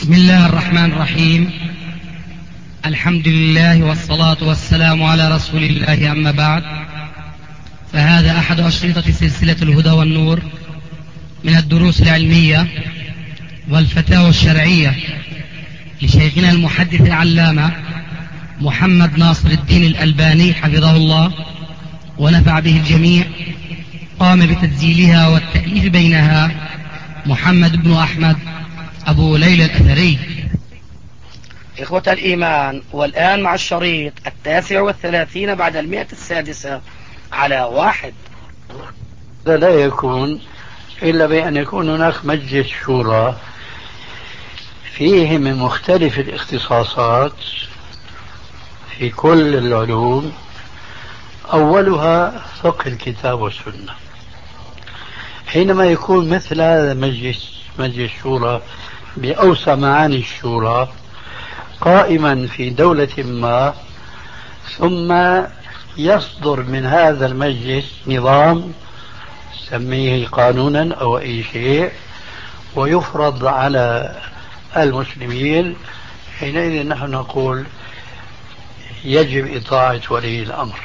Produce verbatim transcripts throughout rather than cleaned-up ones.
بسم الله الرحمن الرحيم. الحمد لله والصلاة والسلام على رسول الله، أما بعد، فهذا أحد أشرطة سلسلة الهدى والنور من الدروس العلمية والفتاوى الشرعية لشيخنا المحدث العلامة محمد ناصر الدين الألباني حفظه الله ونفع به الجميع. قام بتسجيلها والتأليف بينها محمد بن أحمد أبو ليلى الأثري. إخوة الإيمان، والآن مع الشريط التاسع والثلاثين بعد المئة السادسة على واحد. لا يكون إلا بأن يكون هناك مجلس شورى فيه من مختلف الاختصاصات في كل العلوم، أولها فقه الكتاب والسنة. حينما يكون مثل هذا المجلس مجلس شورى بأوسع معاني الشورى قائما في دولة ما، ثم يصدر من هذا المجلس نظام سميه قانونا أو أي شيء ويفرض على المسلمين، حينئذ نحن نقول يجب إطاعة ولي الأمر.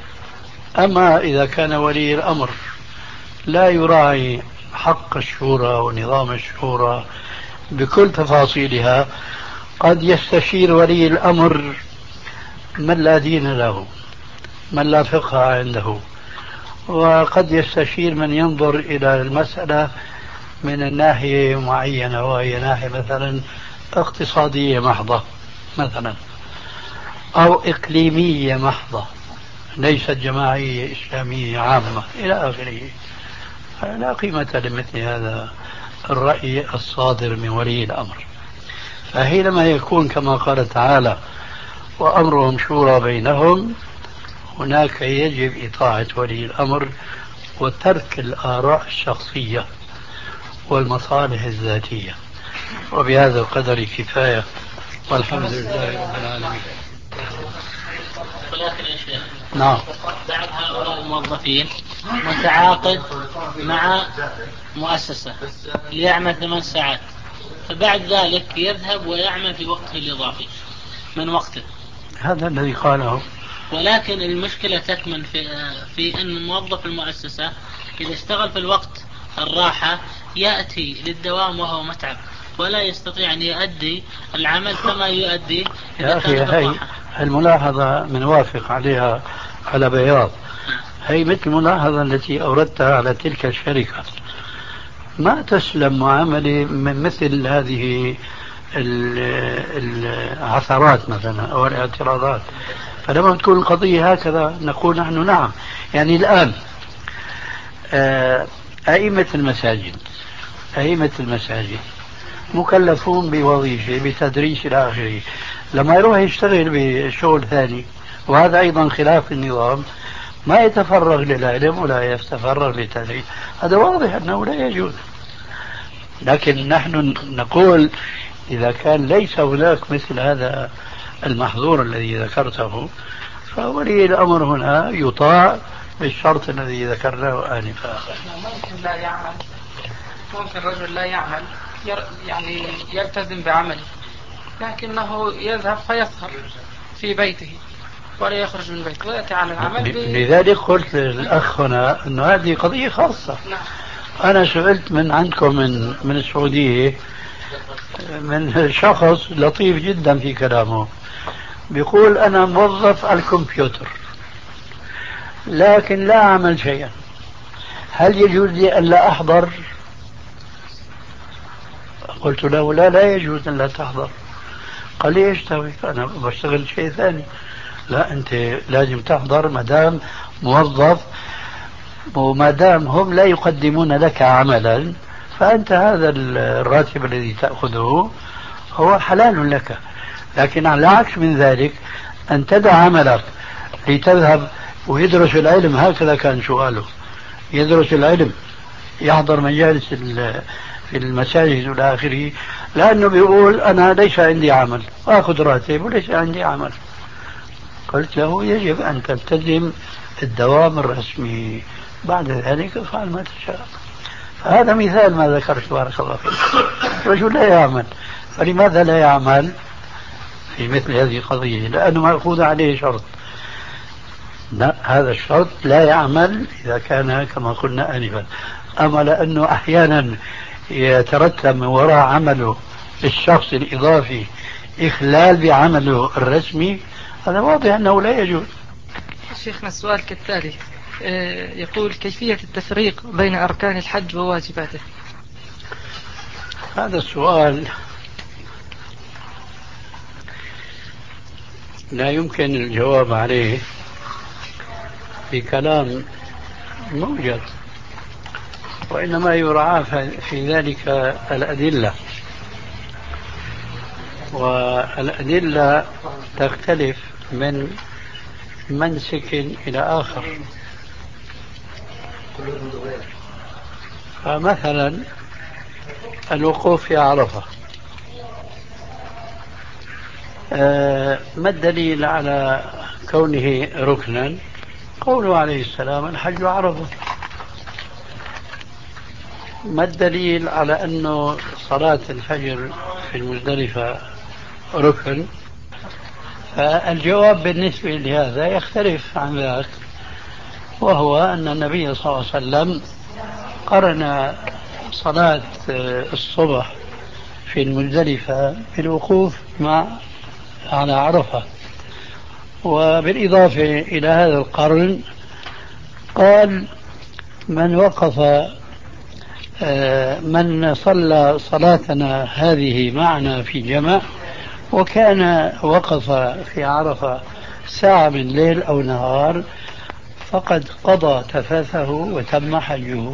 أما إذا كان ولي الأمر لا يراعي حق الشورى ونظام الشورى بكل تفاصيلها، قد يستشير ولي الأمر من لا دين له، من لا فقه عنده، وقد يستشير من ينظر إلى المسألة من الناحية معينة، وهي ناحية مثلا اقتصادية محضة مثلا، أو إقليمية محضة ليست جماعية إسلامية عامة إلى آخره. لا قيمة لمثل هذا الرأي الصادر من ولي الأمر. فحينما يكون كما قال تعالى وأمرهم شورى بينهم، هناك يجب إطاعة ولي الأمر وترك الآراء الشخصية والمصالح الذاتية. وبهذا القدر كفاية، والحمد لله رب العالمين. ولكن يا شيخ، نعم، بعض هؤلاء الموظفين متعاقد مع مؤسسة ليعمل ثمان ساعات، فبعد ذلك يذهب ويعمل في وقته الإضافي من وقته، هذا الذي قاله. ولكن المشكلة تكمن في, في أن موظف المؤسسة إذا اشتغل في الوقت الراحة يأتي للدوام وهو متعب، ولا يستطيع أن يؤدي العمل كما يؤدي يا أخي، هاي الملاحظة من وافق عليها على بياض. هي مثل الملاحظة التي أوردتها على تلك الشركة. ما تسلم معاملة من مثل هذه العثرات مثلا أو الاعتراضات. فلما تكون القضية هكذا نقول نحن نعم. يعني الآن أئمة المساجد أئمة المساجد مكلفون بوظيفة بتدريس إلى آخره، لما يروح يشتغل بشغل ثاني وهذا أيضا خلاف النظام ما يتفرغ للعلم ولا يتفرغ للتدريس، هذا واضح أنه لا يجوز. لكن نحن نقول إذا كان ليس هناك مثل هذا المحظور الذي ذكرته، فولي الأمر هنا يطاع بالشرط الذي ذكرناه آنفا. ممكن لا يعمل، ممكن رجل لا يعمل يعني يلتزم بعمله، لكنه يذهب فيسهر في بيته ولا يخرج من بيته ويأتي على العمل ب... لذلك قلت للأخ هنا أن هذه قضية خاصة. نعم. أنا سئلت من عندكم من, من السعودية من شخص لطيف جدا في كلامه، بيقول أنا موظف الكمبيوتر لكن لا أعمل شيئا، هل يجوز لي أن لا أحضر؟ قلت له لا لا يجوز أن لا تحضر. قال لي ايش تسوي؟ أنا بشتغل شيء ثاني. لا، أنت لازم تحضر ما دام موظف، وما دام هم لا يقدمون لك عملا فأنت هذا الراتب الذي تأخذه هو حلال لك. لكن على العكس من ذلك أن تدع عملك لتذهب ويدرس العلم، هكذا كان سؤاله، يدرس العلم يحضر مجالس في المساجد والى اخره، لانه بيقول انا ليس عندي عمل، اخذ راتب وليس عندي عمل. قلت له يجب ان تلتزم الدوام الرسمي، بعد ذلك افعل ما تشاء. هذا مثال ما ذكرت بارك الله فيك. رجل لا يعمل فلماذا لا يعمل في مثل هذه القضية؟ لأنه مأخوذ عليه شرط. لا، هذا الشرط لا يعمل إذا كان كما قلنا آنفا. أما لأنه أحيانا يترتب من وراء عمله الشخص الإضافي إخلال بعمله الرسمي، هذا واضح أنه لا يجوز. شيخنا السؤال كالتالي، يقول كيفية التفريق بين أركان الحج وواجباته؟ هذا السؤال لا يمكن الجواب عليه بكلام موجز، وإنما يراعى في ذلك الأدلة، والأدلة تختلف من منسك إلى آخر. فمثلا الوقوف في عرفة، ما الدليل على كونه ركنا؟ قوله عليه السلام الحج عرفة. ما الدليل على أنه صلاة الفجر في المزدلفة ركن؟ فالجواب بالنسبة لهذا يختلف عن ذاك، وهو أن النبي صلى الله عليه وسلم قرن صلاة الصبح في المزدلفة بالوقوف مع على عرفة. وبالإضافة إلى هذا القرن قال من وقف من صلى صلاتنا هذه معنا في جمع وكان وقف في عرفة ساعة من ليل أو نهار فقد قضى تفاثه وتم حجه.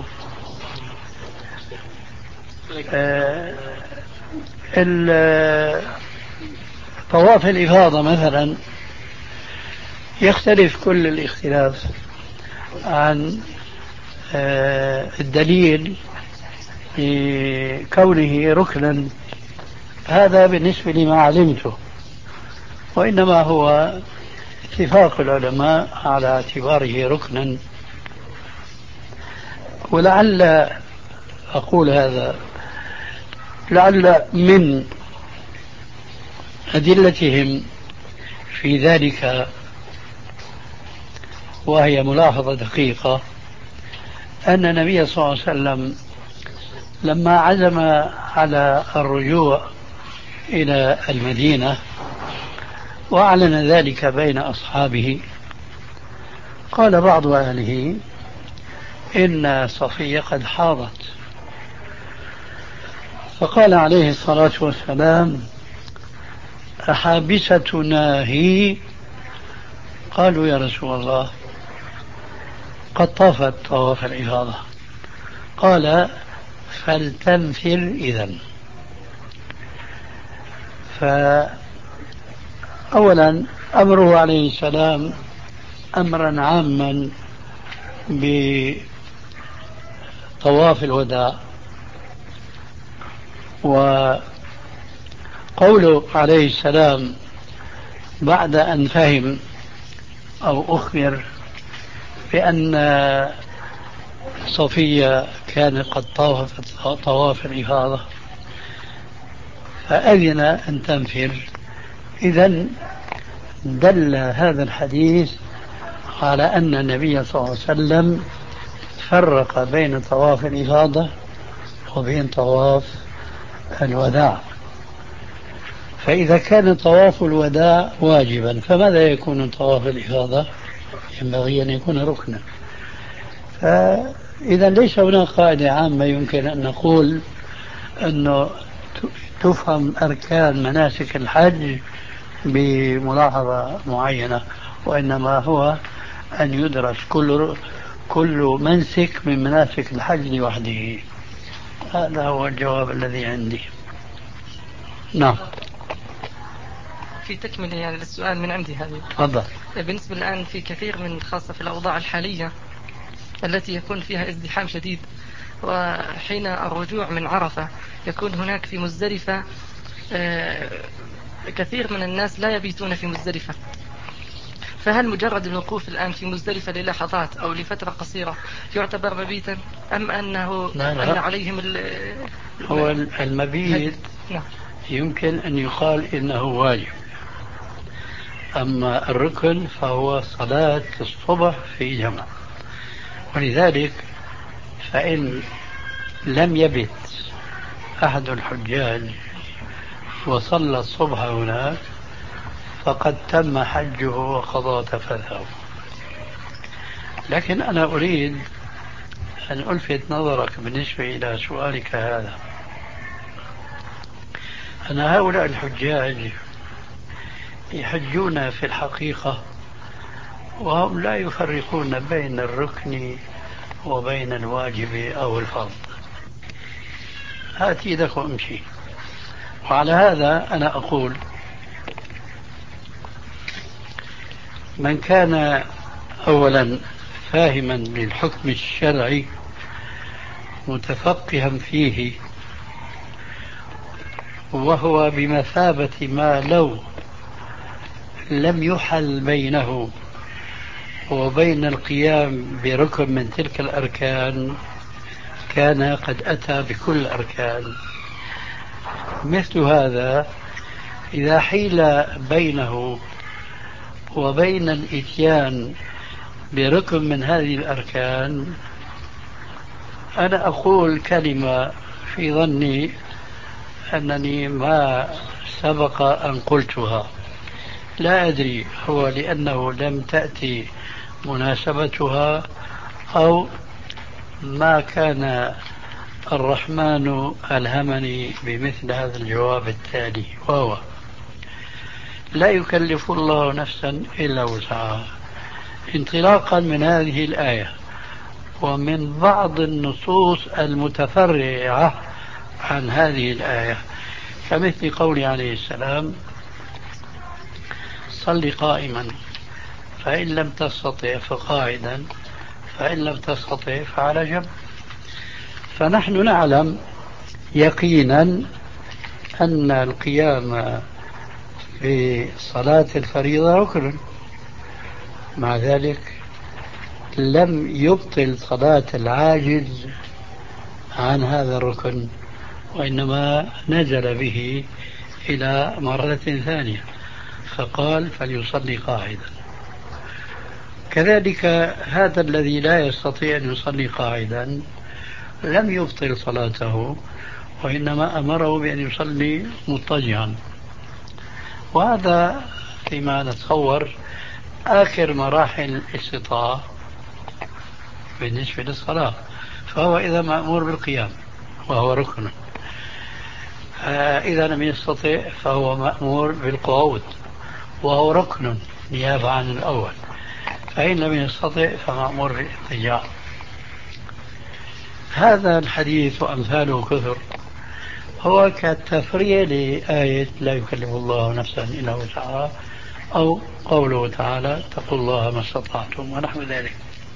طواف الإفاضة مثلا يختلف كل الاختلاف عن الدليل لكونه ركنا، هذا بالنسبة لما علمته، وإنما هو اتفاق العلماء على اعتباره ركنا. ولعل أقول هذا لعل من أدلتهم في ذلك، وهي ملاحظة دقيقة، أن النبي صلى الله عليه وسلم لما عزم على الرجوع إلى المدينة وأعلن ذلك بين أصحابه، قال بعض أهله إن صفية قد حاضت، فقال عليه الصلاة والسلام أحابستنا هي؟ قالوا يا رسول الله قد طافت طواف الإفاضة. قال فلتنفر إذن. فأولا أمره عليه السلام أمرا عاما بطواف الوداع، وقوله عليه السلام بعد أن فهم أو أخبر بأن صفية كان قد طافت طواف الإفاضة فأذن أن تنفر، إذن دل هذا الحديث على أن النبي صلى الله عليه وسلم فرق بين طواف الإفاضة وبين طواف الوداع. فإذا كان طواف الوداع واجبا فماذا يكون طواف الإفاضة؟ ينبغي أن يكون ركنا. فإذا ليس هناك قاعدة عامة يمكن أن نقول أنه تفهم أركان مناسك الحج بملاحظة معينة، وإنما هو أن يدرس كل كل منسك من مناسك الحج لوحده. هذا هو الجواب الذي عندي. نعم. في تكملة يعني للسؤال من عندي هذه. تفضل. بالنسبة الآن في كثير من خاصة في الأوضاع الحالية التي يكون فيها ازدحام شديد، وحين الرجوع من عرفة يكون هناك في مزدلفة كثير من الناس لا يبيتون في مزدلفة، فهل مجرد الوقوف الآن في مزدلفة للحظات أو لفترة قصيرة يعتبر مبيتا، أم أنه لا لا. أن عليهم هو المبيت نعم. يمكن أن يقال إنه واجب. أما الركن فهو صلاة الصبح في جمع. ولذلك فإن لم يبت أحد الحجاج وصلى الصبح هناك فقد تم حجه وقضى تفثه. لكن أنا أريد أن ألفت نظرك بالنسبة إلى سؤالك هذا، أن هؤلاء الحجاج يحجون في الحقيقة وهم لا يفرقون بين الركن وبين الواجب أو الفرض. هات يدك وامشي. وعلى هذا أنا أقول من كان أولا فاهما للحكم الشرعي متفقها فيه، وهو بمثابة ما لو لم يحل بينه وبين القيام بركن من تلك الأركان كان قد أتى بكل الأركان. مثل هذا إذا حيل بينه وبين الإتيان بركن من هذه الأركان، أنا أقول كلمة في ظني أنني ما سبق أن قلتها، لا أدري هو لأنه لم تأتي مناسبتها أو ما كان الرحمن ألهمني بمثل هذا الجواب التالي، وهو لا يكلف الله نفسا إلا وسعها، انطلاقا من هذه الآية ومن بعض النصوص المتفرعة عن هذه الآية، كمثل قول عليه السلام صل قائما فإن لم تستطع فقاعدا فإن لم تستطع فعلى جنب. فنحن نعلم يقينا أن القيام في صلاة الفريضة ركن، مع ذلك لم يبطل صلاة العاجز عن هذا الركن، وإنما نزل به إلى مرة ثانية فقال فليصلي قاعدا. كذلك هذا الذي لا يستطيع أن يصلي قاعدا لم يبطل صلاته، وإنما أمره بأن يصلي مضطجعا. وهذا فيما نتصور آخر مراحل الاستطاعة بالنسبة للصلاة، فهو إذا مأمور بالقيام وهو ركن، إذا لم يستطع فهو مأمور بالقعود وهو ركن نيابة عن الأول، فإن لم يستطع فمأمور بالاضطجاع. هذا الحديث وأمثاله كثر هو كالتفريع لآية لا يكلف الله نفسا إلا وسعها، أو قوله تعالى اتقوا الله ما استطعتم ونحو ذلك.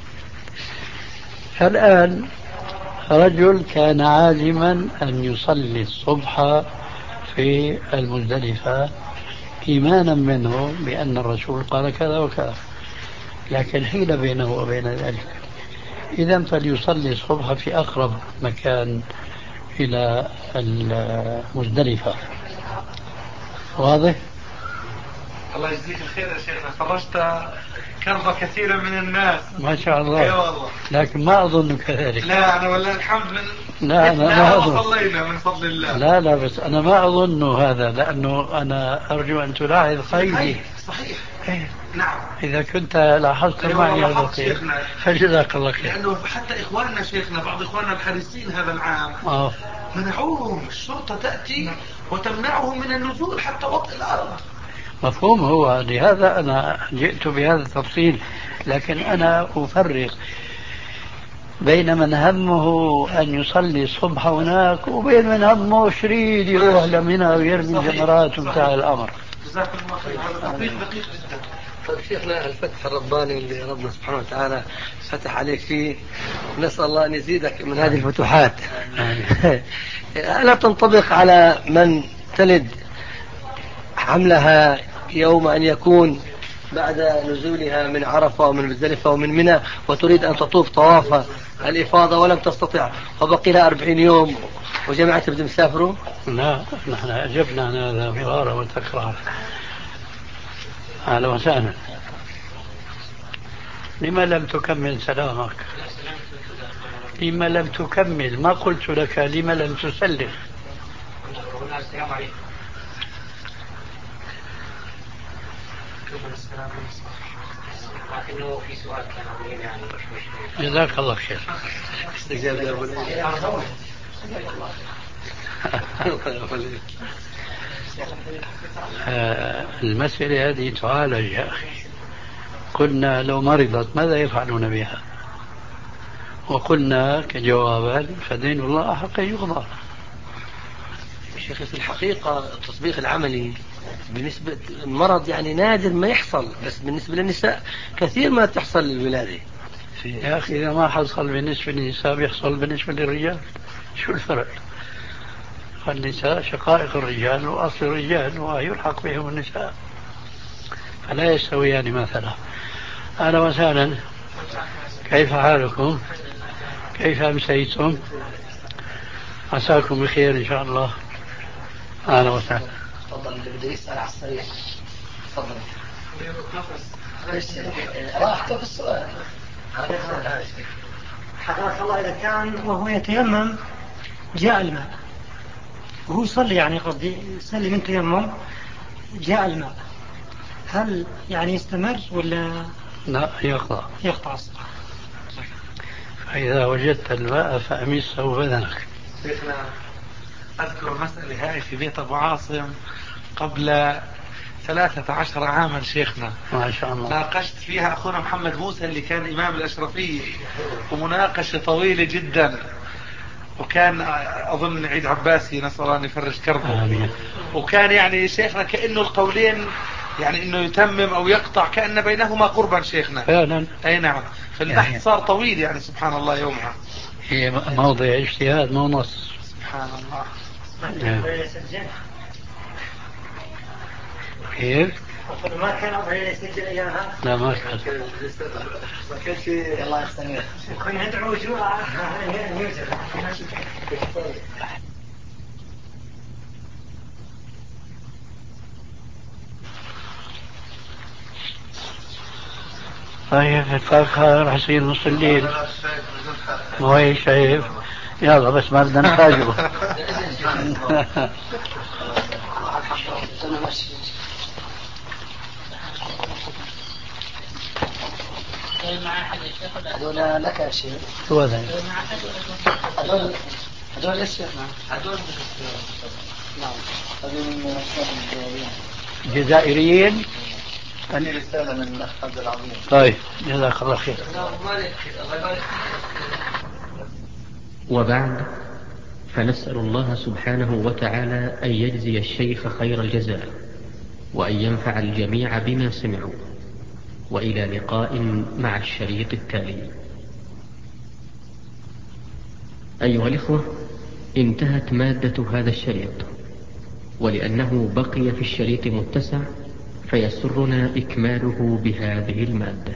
فالآن رجل كان عازما أن يصلي الصبح في المزدلفة إيمانا منه بأن الرسول قال كذا وكذا، لكن حيل بينه وبين ذلك، إذا فليصلي الصبح في أقرب مكان إلى المزدلفة. واضح؟ الله يجزيك الخير يا شيخنا، خرجت كرب كثيرا من الناس ما شاء الله. اي والله. لكن ما أظن كذلك. لا أنا والله الحمد من لا أنا ما أظن. صلينا من فضل الله. لا لا بس أنا ما أظن هذا، لأنه أنا أرجو أن تلاحظ قيدي. صحيح صحيح. إيه. نعم. إذا كنت لاحظت معي هذا الخير فجزاك الله خير. لأنه حتى إخواننا شيخنا بعض إخواننا الحريصين هذا العام آه. منعوهم، الشرطة تأتي وتمنعهم من النزول حتى وطئ الأرض. مفهوم، هو لهذا أنا جئت بهذا التفصيل، لكن أنا أفرق بين من همه أن يصلي الصبح هناك وبين من همه شريد يروح لمنى ويرمي جمرات وانتهى الأمر. جزاك الله خير، هذا دقيق دقيق جدا. طيب شيخنا، الفتح الرباني اللي ربنا سبحانه وتعالى فتح عليك فيه، نسأل الله أن يزيدك من هذه الفتوحات. ألا تنطبق على من تلد حملها يوم أن يكون بعد نزولها من عرفة ومن مزدلفة ومن منى وتريد أن تطوف طواف الإفاضة ولم تستطع وبقي لها أربعين يوم وجماعة بدهم يسافروا؟ لا، نحن أجبنا عن هذا مرارا وتكرارا. أهلا وسهلا. لما لم تكمل سلامك؟ لما لم تكمل؟ ما قلت لك لما لم تسلم؟ السلام عليكم. لكنه في سؤال كان يعني جزاك الله خير. المسألة هذه تعالج يا أخي. قلنا لو مرضت ماذا يفعلون بها؟ وقلنا كجوابا فدين الله أحق يقضى. شيخ في الحقيقة التطبيق العملي بالنسبة المرض يعني نادر ما يحصل، بس بالنسبة للنساء كثير ما تحصل للولادة. يا أخي إذا ما حصل بالنسبة للنساء بيحصل بالنسبة للرجال، شو الفرق؟ النساء شقائق الرجال وأصل الرجال ويلحق بهم النساء، فلا يستويان مثلا. أهلا وسهلا، كيف حالكم؟ كيف أمسيتم؟ عساكم بخير إن شاء الله. أهلا وسهلا. تفضل، اللي بده يسأل على السريع تفضل. راحته في السؤال. حضرتك الله إذا كان وهو يتيمم جاء الماء وهو يصلي، يعني قصدي يصلي من تيمم جاء الماء، هل يعني يستمر ولا لا يقطع؟ يقطع الصلاة. فإذا وجدت الماء فأمسه بدنك. شيخنا أذكر المسألة هاي في بيت أبو عاصم قبل ثلاثة عشر عاما شيخنا، ما شاء الله. ناقشت فيها أخونا محمد موسى اللي كان إمام الأشرفية، ومناقشة طويلة جدا، وكان أظن عيد عباسي نسأل الله أن يفرج كربه. آمين. وكان يعني شيخنا كأنه القولين يعني إنه يتمم أو يقطع كأن بينهما قربا شيخنا فعلا. أي نعم. فالبحث يعني صار طويل يعني سبحان الله يومها. هي موضع اجتهاد مو نص. سبحان الله. كيف؟ ما كان أبغى يسجل أيامها. لا ما كان. ما كان شيء. الله يستمر. كنا ندعو جوع يوجد. طيب الفاكهة راح يصير نص الليل. ما هو شايف؟ يلا بس ما بدنا نفاجئه. هذول لك يا شيخ. هو ذا. هذول هذول ايش شيخنا؟ هذول نعم هذول من الجزائريين. هذه رسالة من الأخ عبد العظيم. طيب جزاك الله خير. وبعد، فنسأل الله سبحانه وتعالى أن يجزي الشيخ خير الجزاء، وأن ينفع الجميع بما سمعوا، وإلى لقاء مع الشريط التالي. أيها الإخوة، انتهت مادة هذا الشريط، ولأنه بقي في الشريط متسع فيسرنا إكماله بهذه المادة.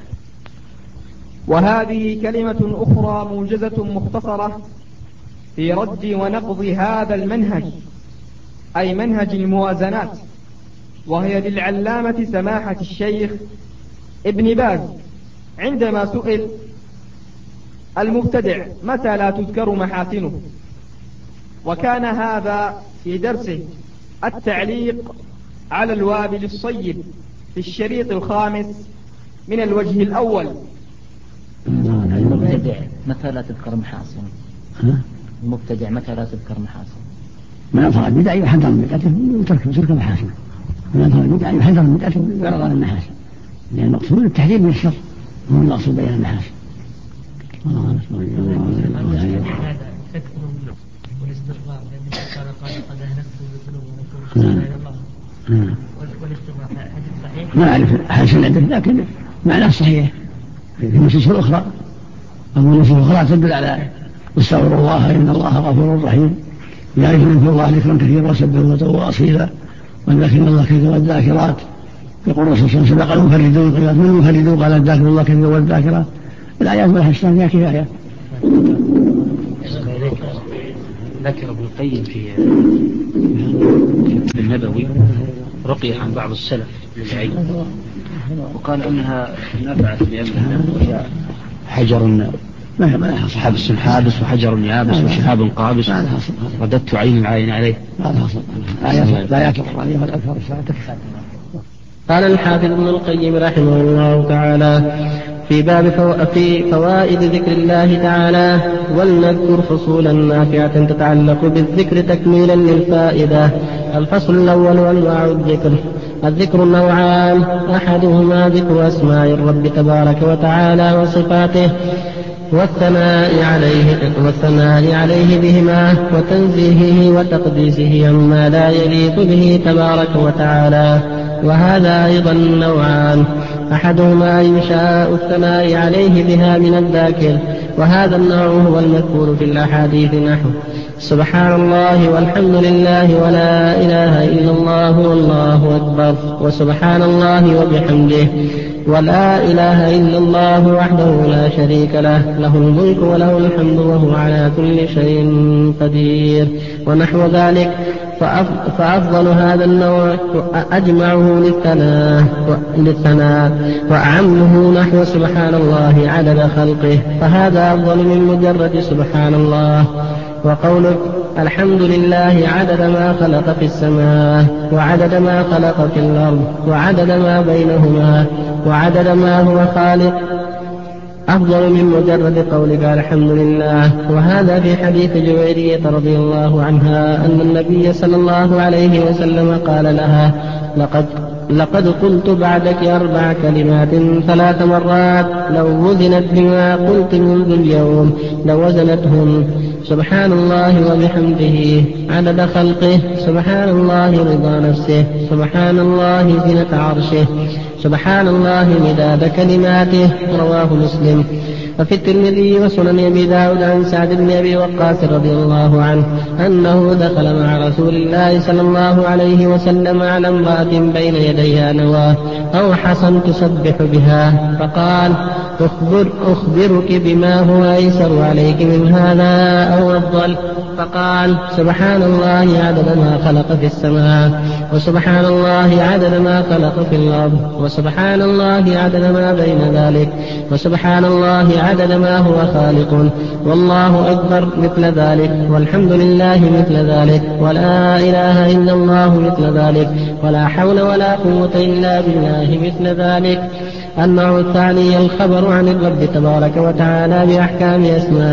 وهذه كلمة أخرى موجزة مختصرة في رد ونقض هذا المنهج، أي منهج الموازنات، وهي للعلامة سماحة الشيخ ابن باز عندما سئل المبتدع متى لا تذكر محاسنه، وكان هذا في درسه التعليق على الوابل الصيب في الشريط الخامس من الوجه الأول. المبتدع متى لا تذكر محاسن؟ المبتدع متى لا تذكر محاسن؟ من أظهر البدع يحذر من بدعته وترك ترك محاسنه، من أظهر البدع يحذر من بدعته ويرضى عن المحاسن، لأن المقصود التحذير من الشر هو المقصود بين المحاسن. والاستغفار لأن الله قال قد أهلكتم بذنوبكم والاستغفار حديث صحيح. ما أعرف حسن عندك، لكن معناه صحيح في النصوص الأخرى، أو النصوص الأخرى تدل على استغفر الله إن الله غفور رحيم، يا أيها الذين الله ذكرا كثيرا وسبحوا وتوبوا أصيلا والذاكرين الله كثيرا والذاكرات. يقول الرسول صلى الله عليه وسلم سبق المفردون قيل من المفردون قال الذاكر الله كثيرا والذاكرات. الآيات والأحاديث فيها كفاية. ذكر ابن القيم في النبوي رقية عن بعض السلف للعين، وقال أنها نفعت لأنها وهي حجر حابس حابس وحجر يابس وشهاب قابس رددت عين العين عليه. لا يكفر عليه والأكثر الشهادة. قال الحافظ ابن القيم رحمه الله تعالى في باب فو... في فوائد ذكر الله تعالى، ولنذكر فصولا نافعة تتعلق بالذكر تكميلا للفائدة. الفصل الأول أنواع الذكر. الذكر نوعان، أحدهما ذكر أسماء الرب تبارك وتعالى وصفاته والثناء عليه والثناء عليه بهما وتنزيهه وتقديسه عما لا يليق به تبارك وتعالى، وهذا أيضا نوعان، أحدهما إنشاء الثناء عليه بها من الذاكر، وهذا النوع هو المذكور في الأحاديث نحو سبحان الله والحمد لله ولا إله إلا الله والله أكبر، وسبحان الله وبحمده، ولا إله إلا الله وحده لا شريك له، له الملك وله الحمد وهو على كل شيء قدير، ونحو ذلك. فأفضل هذا النوع أجمعه للثناء وأعمه نحو سبحان الله عدد خلقه، فهذا أفضل من مجرد سبحان الله. وقولك الحمد لله عدد ما خلق في السماء وعدد ما خلق في الأرض وعدد ما بينهما وعدد ما هو خالق أفضل من مجرد قولك الحمد لله. وهذا في حديث جويرية رضي الله عنها أن النبي صلى الله عليه وسلم قال لها لقد لقد قلت بعدك أربع كلمات ثلاث مرات لو وزنت بما قلت منذ اليوم لوزنتهن سبحان الله وبحمده عدد خلقه، سبحان الله رضا نفسه، سبحان الله زنة عرشه، سبحان الله مداد كلماته. رواه مسلم. وفي الترمذي وسنن أبي داود عن سعد بن أبي وقاص رضي الله عنه أنه دخل مع رسول الله صلى الله عليه وسلم على امرأة بين يديها نواة أو حصى تسبح بها، فقال أخبر أخبرك بما هو أيسر عليك من هذا أو أفضل؟ فقال سبحان الله عدد ما خلق في السماء، وسبحان الله عدد ما خلق في الأرض، وسبحان الله عدد ما بين ذلك، وسبحان الله عدد ما هو خالق، والله أكبر مثل ذلك، والحمد لله مثل ذلك، ولا إله إلا الله مثل ذلك، ولا حول ولا قوة إلا بالله مثل ذلك. النوع الثاني الخبر عن الرب تبارك وتعالى بأحكام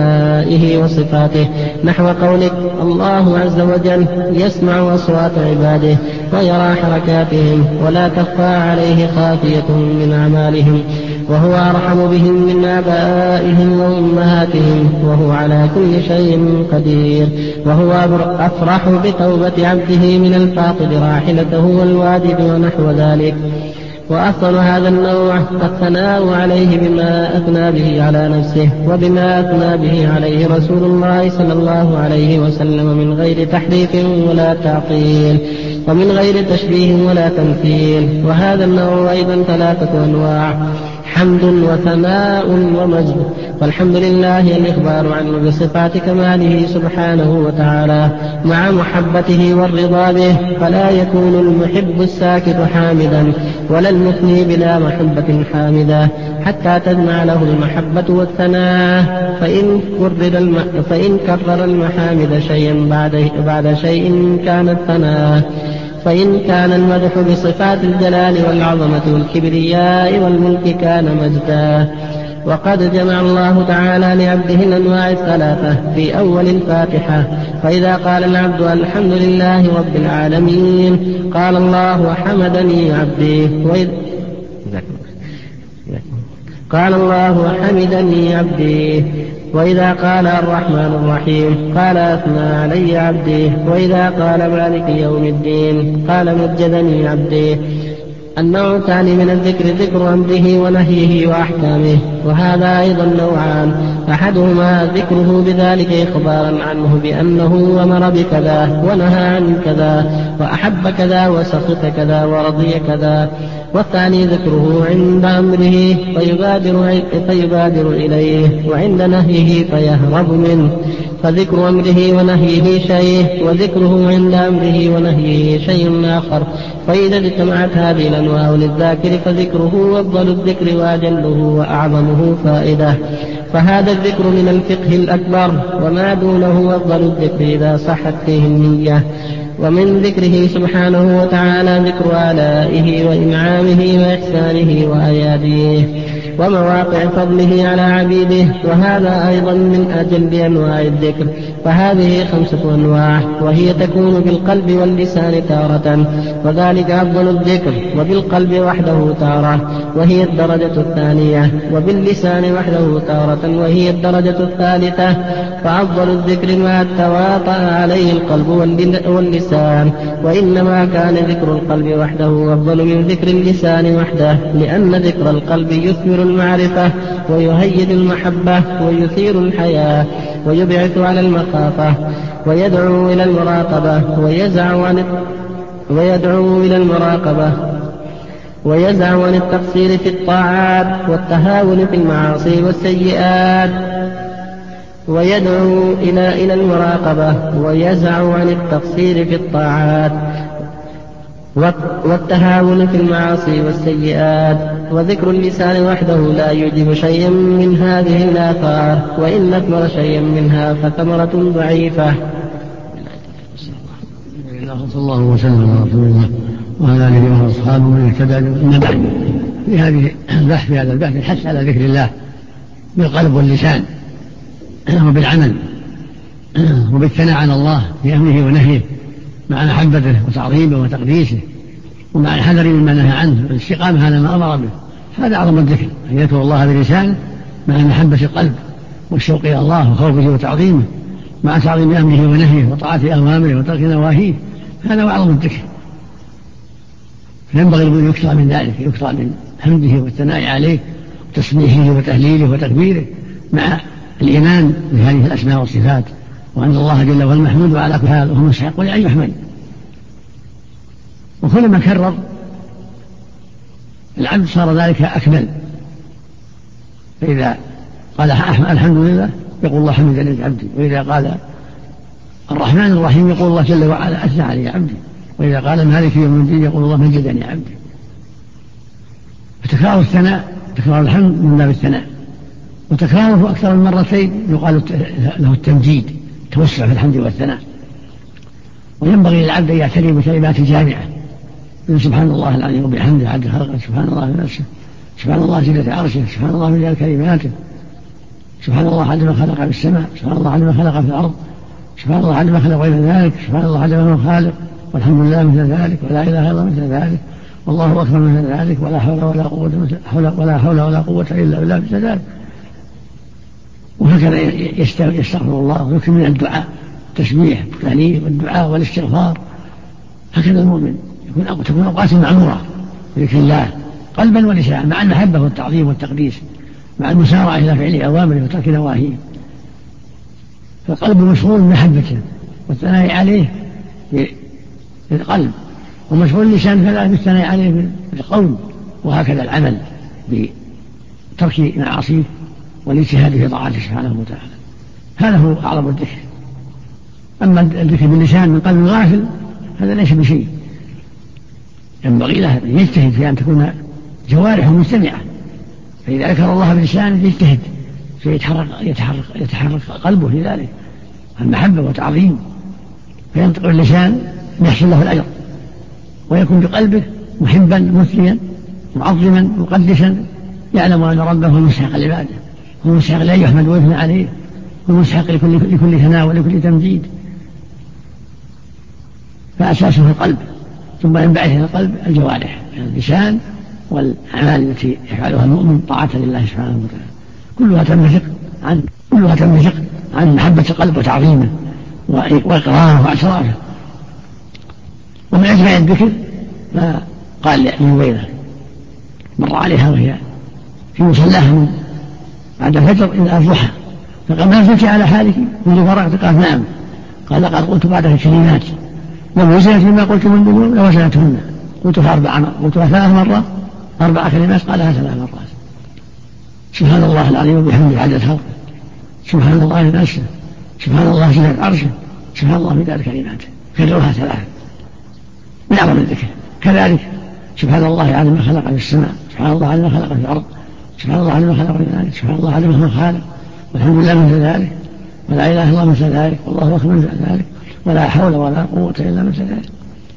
أسمائه وصفاته، نحو قولك الله عز وجل يسمع أصوات عباده ويرى حركاتهم ولا تخفى عليه خافية من أعمالهم، وهو أرحم بهم من آبائهم وأمهاتهم، وهو على كل شيء قدير، وهو أفرح بتوبة عبده من الفاقد راحلته والوادد ونحو ذلك. وأفضل هذا النوع الثناء عليه بما أثنى به على نفسه وبما أثنى به عليه رسول الله صلى الله عليه وسلم من غير تحريف ولا تعطيل ومن غير تشبيه ولا تمثيل. وهذا النوع أيضا ثلاثة أنواع: حمد وثناء ومجد. والحمد لله الإخبار عنه بصفات كماله سبحانه وتعالى مع محبته والرضا به، فلا يكون المحب الساكت حامدا ولا المثني بلا محبة حامدا حتى تجمع له المحبة والثناء. فإن كرر, الم... فإن كرر المحامد شيئا بعد, بعد شيء كان الثناء، فإن كان المدح بصفات الجلال والعظمة والكبرياء والملك كان مجدا. وقد جمع الله تعالى لعبده الأنواع الثلاثة في أول الفاتحة، فإذا قال العبد الحمد لله رب العالمين قال الله حمدني عبدي، وإذ قال الله حمدني عبدي، وإذا قال الرحمن الرحيم قال أثنى علي عبدي، وإذا قال مالك يوم الدين قال مجدني عبدي. النوع الثاني من الذكر ذكر أمره ونهيه وأحكامه، وهذا أيضا نوعان: أحدهما ذكره بذلك إخبارا عنه بأنه أمر بكذا ونهى عن كذا وأحب كذا وسخط كذا ورضي كذا، والثاني ذكره عند أمره فيبادر, فيبادر إليه وعند نهيه فيهرب منه. فذكر أمره ونهيه شيء، وذكره عند أمره ونهيه شيء آخر. فإذا اجتمعت هذه الأنواع للذاكر فذكره أفضل الذكر وأجله وأعظمه فائدة. فهذا الذكر من الفقه الأكبر، وما دونه أفضل الذكر إذا صحت فيه النية. ومن ذكره سبحانه وتعالى ذكر آلائه وإنعامه وإحسانه وأياديه ومواقع فضله على عبيده، وهذا أيضا من أجل أنواع الذكر. فهذه خمسة أنواع، وهي تكون بالقلب واللسان تارة، وذلك أفضل الذكر، وبالقلب وحده تارة وهي الدرجة الثانية، وباللسان وحده تارة وهي الدرجة الثالثة. فأفضل الذكر ما تواطأ عليه القلب واللسان، وإنما كان ذكر القلب وحده أفضل من ذكر اللسان وحده، لأن ذكر القلب يثمر المعرفة ويهيج المحبة ويثير الحياة ويبعث على المخافة ويدعو إلى المراقبة ويزع عن ويدعو إلى المراقبة ويزع عن التقصير في الطاعات والتهاون في المعاصي والسيئات ويدعو إلى إلى المراقبة ويزع عن التقصير في الطاعات والتهاون في المعاصي والسيئات. وذكر اللسان وحده لا يوجب شيئا من هذه الآثار، وإن أثمر شيئا منها فثمرة ضعيفة. صلى الله وسلم على رسول الله وعلى آله وأصحابه ومن اهتدى. أما بعد، في هذه البحث في هذا البحث الحث على ذكر الله بالقلب واللسان وبالعمل وبالثناء على الله في أمره ونهيه مع محبته وتعظيمه وتقديسه، ومع الحذر مما نهى عنه والاستقامة على ما أمر به. هذا أعظم الذكر، أن يذكر الله بلسانه مع محبة القلب والشوق إلى الله وخوفه وتعظيمه مع تعظيم أمره ونهيه وطاعة أوامره وترك نواهيه. هذا أعظم الذكر، فينبغي أن يكثر من ذلك، يكثر من حمده والثناء عليه وتسبيحه وتهليله وتكبيره مع الإيمان بهذه الأسماء والصفات، وأن الله جل وعلا المحمود على كل حال وهو مستحق لأن يحمد. وكلما كرر العبد صار ذلك أكمل. فإذا قال الحمد لله يقول الله حمدني عبدي، وإذا قال الرحمن الرحيم يقول الله جل وعلا أثنى علي عبدي، وإذا قال مالك يوم الدين يقول الله مجدني عبدي. فتكرار الثناء، تكرار الحمد من باب الثناء، وتكراره أكثر من مرتين يقال له التمجيد، توسع في الحمد والثناء. وينبغي للعبد أن يعتني بكلمات جامعة، سبحان الله العظيم وبحمده عدد خلقه، سبحان الله من نفسه، سبحان الله زينة عرشه، سبحان الله من كلماته، سبحان الله عدد ما خلق في السماء، سبحان الله عدد ما خلق في الأرض، سبحان الله عدد ما خلق غير ذلك، سبحان الله عدد ما هو خالق، والحمد لله مثل ذلك، ولا إله إلا الله مثل ذلك، والله أكبر مثل ذلك، ولا حول ولا قوة ولا حول ولا قوة إلا بالله مثل ذلك. وهكذا يستغفر الله ويكثر من الدعاء، التسبيح والتهليل والدعاء والاستغفار. هكذا المؤمن يكون تكون أوقات معمورة بذكر الله قلبا ولسانا، مع المحبة والتعظيم والتقديس، مع المسارعة إلى فعل أوامره وترك نواهيه. فالقلب مشغول بمحبته والثناء عليه بالقلب، ومشغول اللسان كذلك بالثناء عليه بالقول. وهكذا العمل بترك معاصيه والاجتهاد في طاعته سبحانه وتعالى. هذا هو أعظم الذكر. أما الذكر باللسان من قلب غافل هذا ليس بشيء. ينبغي له أن يجتهد في أن تكون جوارحه مستمعة، فإذا ذكر الله بلسانه يجتهد فيتحرك يتحرك يتحرك قلبه في ذلك المحبة والتعظيم، فينطق اللسان يحصل له الأجر، ويكون بقلبه محبا مثنيا معظما مقدسا، يعلم أن ربه هو مستحق العبادة، هو مستحق لا يحمد ويثنى عليه، هو مستحق لكل, لكل ثناء ولكل تمجيد. فأساسه القلب، ثم ينبعث إلى القلب الجوارح، اللسان والأعمال التي يفعلها المؤمن طاعة لله سبحانه وتعالى، كلها تنبثق عن كلها تنبثق عن محبة القلب وتعظيمه وإقراره واعترافه. ومن أجمع الذكر ما قال لعبيدة مر عليها وهي في مصلاها من بعد الفجر إلى الضحى، فقال ما زلت على حالك منذ فرغت؟ قال نعم. قال لقد قلت بعدها كلمات لو وزنت لما قلت من دون لوزنتهن، قلتها أربع قلتها ثلاث مرات أربع كلمات قالها ثلاث مرات. سبحان الله العظيم وبحمده عدد خلقه، سبحان الله من نفسه، سبحان الله زينة عرشه، سبحان الله في ذلك كلماته، كررها ثلاثة من أعظم الذكر. كذلك سبحان الله على ما خلق في السماء، سبحان الله على ما خلق في الأرض، سبحان الله على ما خلق في ذلك، سبحان الله على ما خالق، والحمد لله مثل ذلك، ولا إله إلا الله مثل ذلك، والله أكبر مثل ذلك، ولا حول ولا قوة إلا مثل ذلك.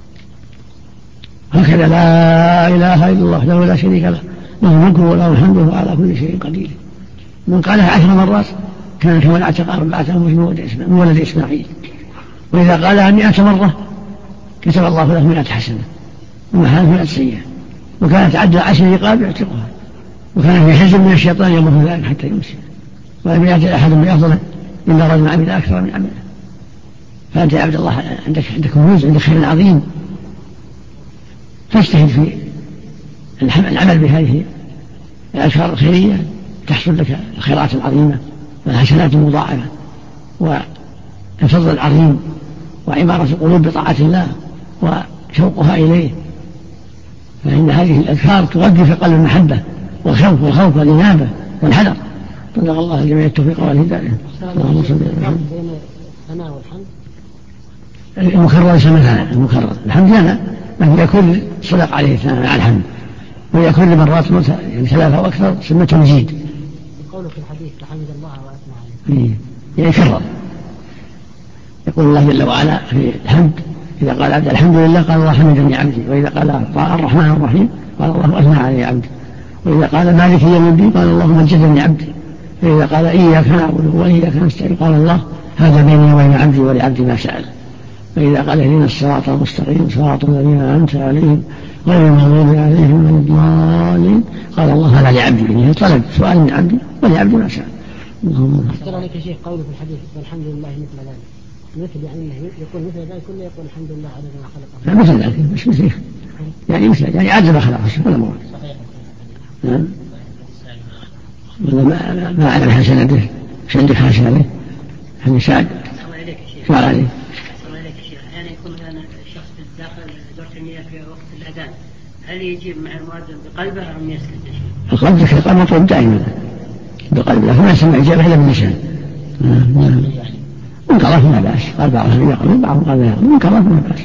هكذا لا إله إلا الله وحده لا شريك له، له الملك وله الحمد وهو على كل شيء قدير. من قالها عشر مرات كان كمن اعتق أربعة أنفس من ولد إسماعيل، وإذا قالها مئة مرة كتب الله له مئة حسنة ومحى مئة سيئة، وكانت عدل عشر رقاب يعتقها، وكان في حزب من الشيطان يمر ذلك حتى يمسي، ولم يأتي أحد بأفضل إلا رجل عمل أكثر من عمله. فأنت يا عبد الله عندك عندك كنوز، عندك خير عظيم، فاجتهد في العمل بهذه الأذكار الخيرية تحصل لك الخيرات العظيمة والحسنات المضاعفة والفضل العظيم وعمارة القلوب بطاعة الله وشوقها إليه. فإن هذه الأذكار تغذي في قلب المحبة والخوف والخوف والإنابة والحذر. صدق الله الجميع التوفيق والهداية. اللهم صل على محمد. المكرر يسمى ثناء، المكرر الحمد لله ما هي كل صدق عليه الثناء على الحمد، وهي كل مرات يعني ثلاثة وأكثر سمة تمجيد. قوله في الحديث الحمد الله وأثنى عليه يعني كرر. يقول الله جل وعلا في الحمد إذا قال عبد الحمد لله قال الله حمدني عبدي، وإذا قال الرحمن الرحيم قال الله أثنى علي عبدي، وإذا قال مالك يوم الدين قال الله مجدني عبدي، فإذا قال إياك نعبد وإياك نستعين قال الله هذا بيني وبين عبدي ولعبدي ما سأل، فإذا قال اهدنا الصراط المستقيم صراط الذين أنعمت عليهم غير المغضوب عليهم ولا الضالين قال الله هذا لعبدي، يعني طلب سؤال من عبدي ولعبدي ما سأل. أشكر عليك يا شيخ قوله في الحديث والحمد لله مثل ذلك، مثل يعني يقول مثل ذلك كله يقول الحمد لله على ما خلق. لا مثل ذلك مش مثل يعني مثل يعني عدل ما خلق ولا مراد. نعم. ما ما أعلم حسنة به، مش عندك حسنة به؟ هل سعد؟ شو عليه؟ أحسن عليك يا شيخ. أحيانا يكون مثلا الشخص داخل دورة المياه في وقت الأذان، هل يجيب مع المؤذن بقلبه أم يسكت يا شيخ؟ القلب ذكر القلب مطلوب دائما بقلبه، لكن ما يسمع إجابة إلا باللسان. من قرأ فما بأس، قال بعضهم يقرأ بعضهم قال لا يقرأ، من قرأ فما بأس.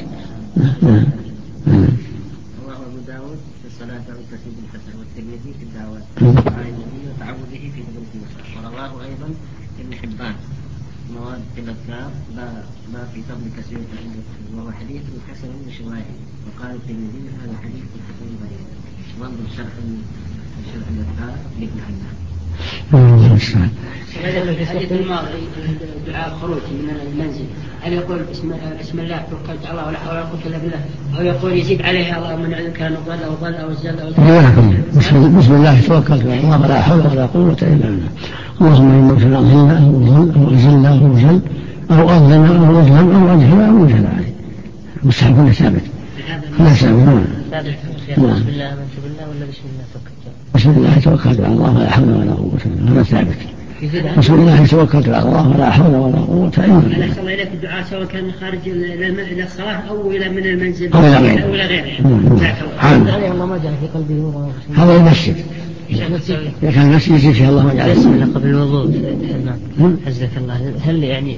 رواه أبو داود في الصلاة والتسبيح الحسن، والترمذي في الدعوات دعاء النبي وتعوذه في ذكر المصحف، ورواه أيضا ابن حبان مواد الأذكار ما في فضل كثير عنده، وهو حديث حسن من شواهد، وقال الترمذي هذا حديث حسن غريب. وانظر شرح شرح الأذكار لابن حبان. الحديث الماضي دعاء الخروج من المنزل، هل يقول بسم, بسم الله توكلت على الله ولا حول ولا قوة إلا بالله، أو يقول يزيد عليها اللهم نعوذ بك أن ضل أو ضل أو زل أو زل؟ بسم الله توكلت على الله ولا حول ولا قوة إلا بالله. اللهم إنك لا أظل أو أزل أو أزل أو أظلم أو أظلم أو أجهل أو أجهل عليه. مستحب كله ثابت. كله ثابت. بسم الله آمنت بالله ولا بسم الله توكلت؟ بسم الله توكلت على الله ولا حول ولا قوة إلا بالله. هذا ثابت. بسم الله توكلت على الله ولا حول ولا قوة إلا بالله. أحسن إليك الدعاء سواء كان خارج إلى الصلاة أو إلى من المنزل أو إلى غيره. أو إلى غيره. الله ما جعل في قلبي نورا. هذا المسجد. إذا كان المسجد يجي فيه الله وجعله. بسم الله قبل الوضوء. حزك الله. هل يعني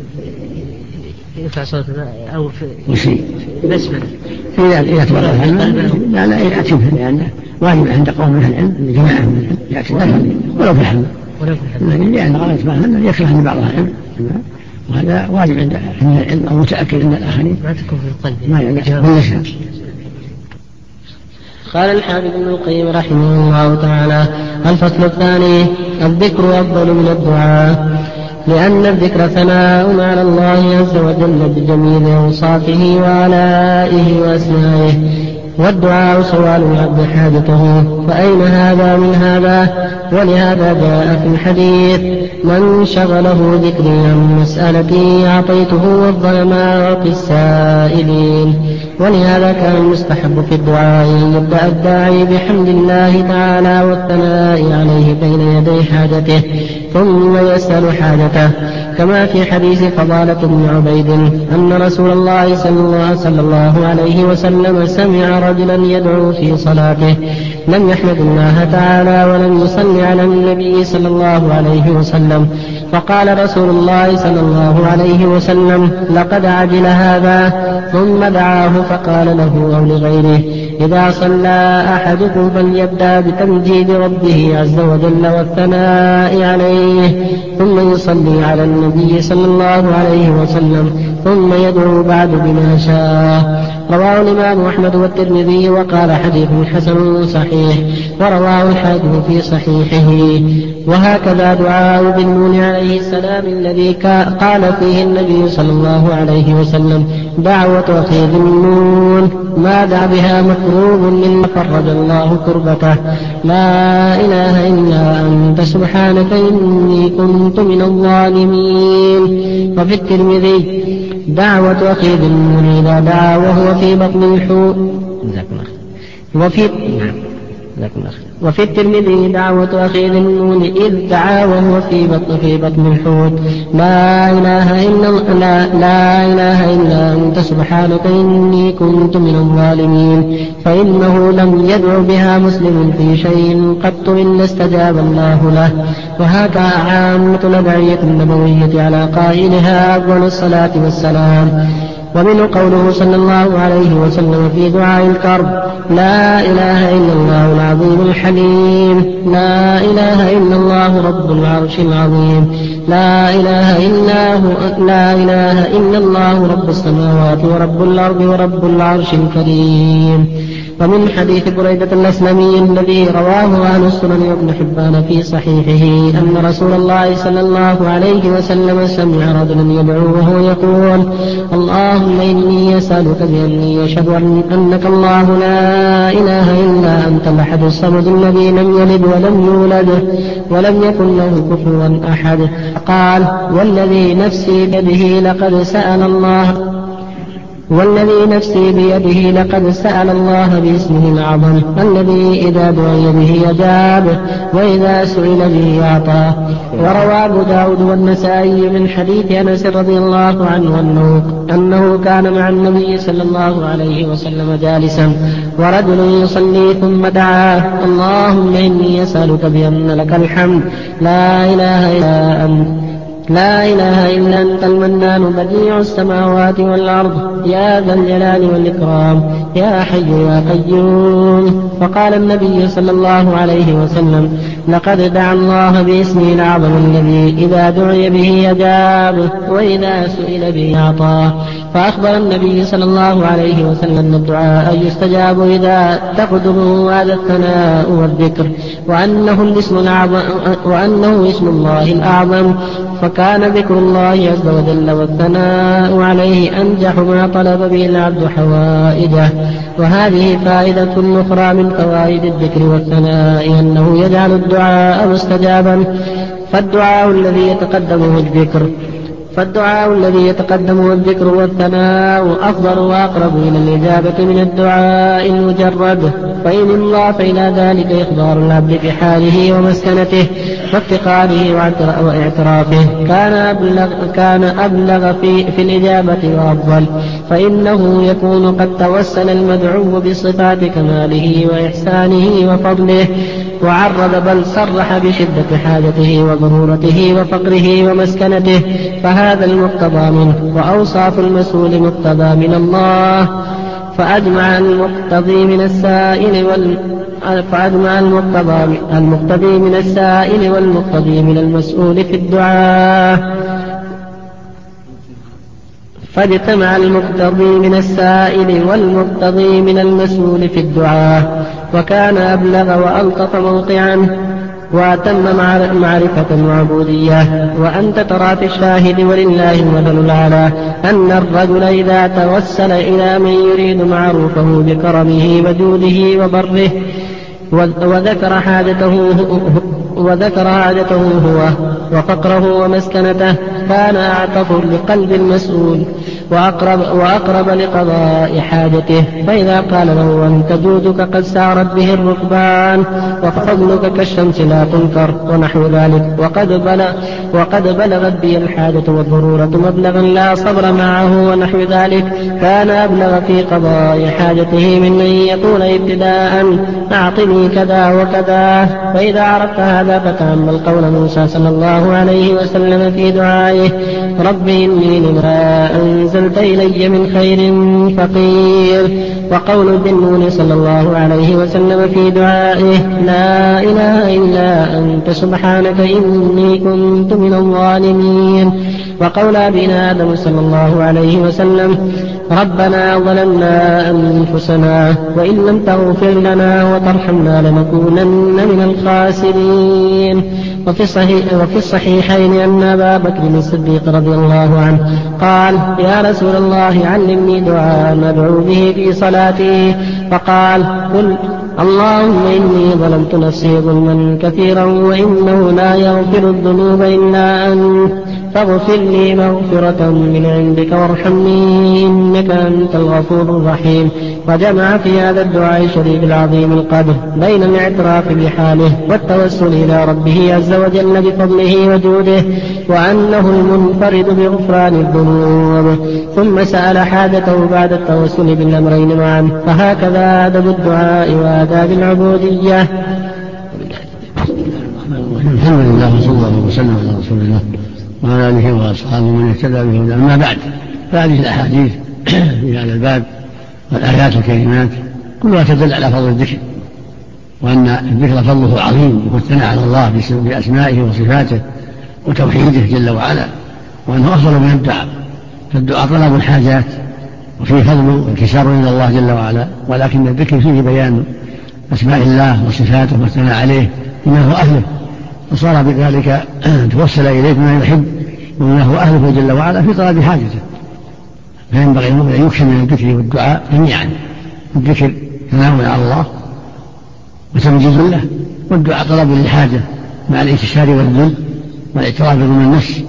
يرفع صوت أو في بسمة إذا إذا تورط العلم لا لا يأتي به، لأنه واجب عند قوم من العلم لجماعة من العلم يأتي ذلك ولو في الحمد، لأن غلط ما يكره أن بعض العلم، وهذا واجب عند العلم أو متأكد أن الآخرين ما تكون في القلب ما يلزم. قال الحافظ ابن القيم رحمه الله تعالى: الفصل الثاني: الذكر أفضل من الدعاء، لأن الذكر ثناء على الله عز وجل بجميل أوصافه وآلائه وأسمائه، والدعاء سؤال العبد حاجته، فأين هذا من هذا؟ ولهذا جاء في الحديث: من شغله ذكري عن مسألتي أعطيته أفضل ما أعطي السائلين. ولهذا كان المستحب في الدعاء أن يبدأ الداعي بحمد الله تعالى والثناء عليه بين يدي حاجته، ثم يسأل حاجته، كما في حديث فضالة بن عبيد أن رسول الله صلى الله عليه وسلم سمع رجلا يدعو في صلاته لم يحمد الله تعالى ولم يصلي على النبي صلى الله عليه وسلم، فقال رسول الله صلى الله عليه وسلم: لقد عجل هذا، ثم دعاه فقال له أو لغيره: إذا صلى أحدكم فليبدأ بتمجيد ربه عز وجل والثناء عليه، ثم يصلي على النبي صلى الله عليه وسلم، ثم يدعو بعد بما شاء. رواه الإمام أحمد والترمذي وقال حديث حسن صحيح، ورواه الحاكم في صحيحه. وهكذا دعاء ذي النون عليه السلام الذي قال فيه النبي صلى الله عليه وسلم: دعوة أخي ذي النون ما دع بها مكروب من فرج الله كربته، لا إله إلا أنت سبحانك إني كنت من الظالمين. وفي الترمذي: دعوة أخي ذي النون إذا دعا وهو في بطن الحوت. وفي وفي الترمذي: دعوة أخي ذي النون إذ دعا وهو في بطن في بطن الحوت، لا إله إلا لا, لا إله إلا أنت سبحانك إني كنت من الظالمين، فإنه لم يدع بها مسلم في شيء قط إلا استجاب الله له. وهكذا عامة الأدعية النبوية على قائلها أفضل الصلاة والسلام. ومنه قوله صلى الله عليه وسلم في دعاء الكرب: لا إله إلا الله العظيم الحليم، لا إله إلا الله رب العرش العظيم، لا إله إلا هو لا إله إلا الله رب السماوات ورب الأرض ورب العرش الكريم. ومن حديث بريدة الأسلمي الذي رواه أهل السنن وابن حبان في صحيحه أن رسول الله صلى الله عليه وسلم سمع رجلا يدعو وهو يقول: اللهم إني أسألك بأني أشهد أنك الله لا إله إلا أنت الأحد الصمد الذي لم يلد ولم يولد ولم يكن له كفوا أحد. قال: والذي نفسي بيده لقد سأل الله والذي نفسي بيده لقد سأل الله باسمه الأعظم الذي إذا دعي به أجابه وإذا سئل به أعطاه. وروى أبو داود والنسائي من حديث أنس رضي الله عنه أنه, أنه كان مع النبي صلى الله عليه وسلم جالسا ورجل يصلي ثم دعاه: اللهم إني أسألك بأن لك الحمد لا إله إلا أنت لا إله إلا أنت المنان بديع السماوات والأرض يا ذا الجلال والإكرام يا حي يا قيوم. فقال النبي صلى الله عليه وسلم: لقد دعا الله باسمه الأعظم الذي إذا دعي به أجابه وإذا سئل به أعطاه. فأخبر النبي صلى الله عليه وسلم أن الدعاء يستجاب إذا تقدم هذا الثناء والذكر، وأنه الاسم الأعظم وأنه اسم الله الأعظم، فكان ذكر الله عز وجل والثناء عليه أنجح ما طلب به العبد حوائجه. وهذه فائدة أخرى من فوائد الذكر والثناء أنه يجعل الدعاء مستجابا، فالدعاء الذي يتقدمه الذكر فالدعاء الذي يتقدمه الذكر والثناء أفضل وأقرب إلى الإجابة من الدعاء المجرد، فإن الله فإلى ذلك إخبار العبد بحاله ومسكنته وافتقاره واعترافه كان أبلغ, كان أبلغ في, في الإجابة وأفضل، فإنه يكون قد توسل المدعو بصفات كماله وإحسانه وفضله وعرض بل صرح بشدة حاجته وضرورته وفقره ومسكنته، فهذا المقتضى منه. وأوصاف المسؤول مقتضى من الله، فأجمع المقتضي من السائل وال فأجمع المقتضى المقتضي من السائل والمقتضي من المسؤول في الدعاء فاجتمع المقتضي من السائل والمقتضي من المسؤول في الدعاء، وكان أبلغ وألطف موقعا وأتم معرفة وعبودية. وأنت ترى في الشاهد ولله المثل الأعلى أن الرجل إذا توسل إلى من يريد معروفه بكرمه وجوده وبره وذكر حاجته وذكر حاجته هو وفقره ومسكنته كان أعطف لقلب المسؤول وأقرب, وأقرب لقضاء حاجته، فإذا قال له أنت جودك قد سارت به الركبان وفضلك كالشمس لا تنكر ونحو ذلك، وقد بلغ, وقد بلغت بي الحاجة والضرورة مبلغا لا صبر معه ونحو ذلك، كان أبلغ في قضاء حاجته من أن يقول ابتداء أعطني كذا وكذا. فإذا عرفت هذا فتأمل قول موسى صلى الله عليه وسلم في دعائه رب إني لما أنزلت إلي من خير فقير، وقول الذنون صلى الله عليه وسلم في دعائه لا إله إلا أنت سبحانك إني كنت من الظالمين، وقول أبينا آدم صلى الله عليه وسلم ربنا ظلمنا أنفسنا وإن لم تغفر لنا وترحمنا لنكونن من الخاسرين. وفي, صحيح وفي الصحيحين أن أبا بكر الصديق رضي الله عنه قال يا رسول الله علمني دعاء أدعو به في صلاتي، فقال قل اللهم إني ظلمت نفسي ظلما كثيرا وإنه لا يغفر الذنوب إلا أنت فاغفر لي مغفرة من عندك وارحمني إنك أنت الغفور الرحيم. وجمع في هذا الدعاء الشريف العظيم القدر بين الاعتراف بحاله والتوسل إلى ربه عز وجل بفضله وجوده وأنه المنفرد بغفران الذنوب، ثم سأل حاجته بعد التوسل بالأمرين معا، فهكذا أدب الدعاء وآداب العبودية. الحمد لله وصلى الله وسلم على رسول الله وعلى آله وأصحابه من اهتدى بهداه. أما بعد، فهذه الأحاديث في هذا الباب والآيات الكريمات كلها تدل على فضل الذكر، وأن الذكر فضله عظيم والثناء على الله بأسمائه وصفاته وتوحيده جل وعلا، وأنه أفضل من الدعاء. فالدعاء طلب الحاجات وفيه فضل وانكسار إلى الله جل وعلا، ولكن الذكر فيه بيان أسماء الله وصفاته والثناء عليه بما هو أهله، وصار بذلك توسل إليه بما يحب وما هو أهله جل وعلا في طلب حاجته. فينبغي المؤمن أن يكثر من الذكر والدعاء جميعا، الذكر ثناء على الله وتمجيد له، والدعاء طلب للحاجة مع الانكسار والذل والاعتراف بظلم النفس.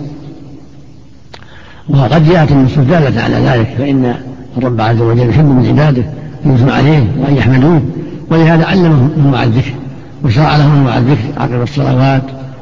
وقد جاءت النصوص دالة على ذلك، فإن الرب عز وجل يحب من عباده أن يثنوا عليه وأن يحمدوه، ولهذا علمهم أنواع الذكر وشرع لهم أنواع الذكر عقب الصلوات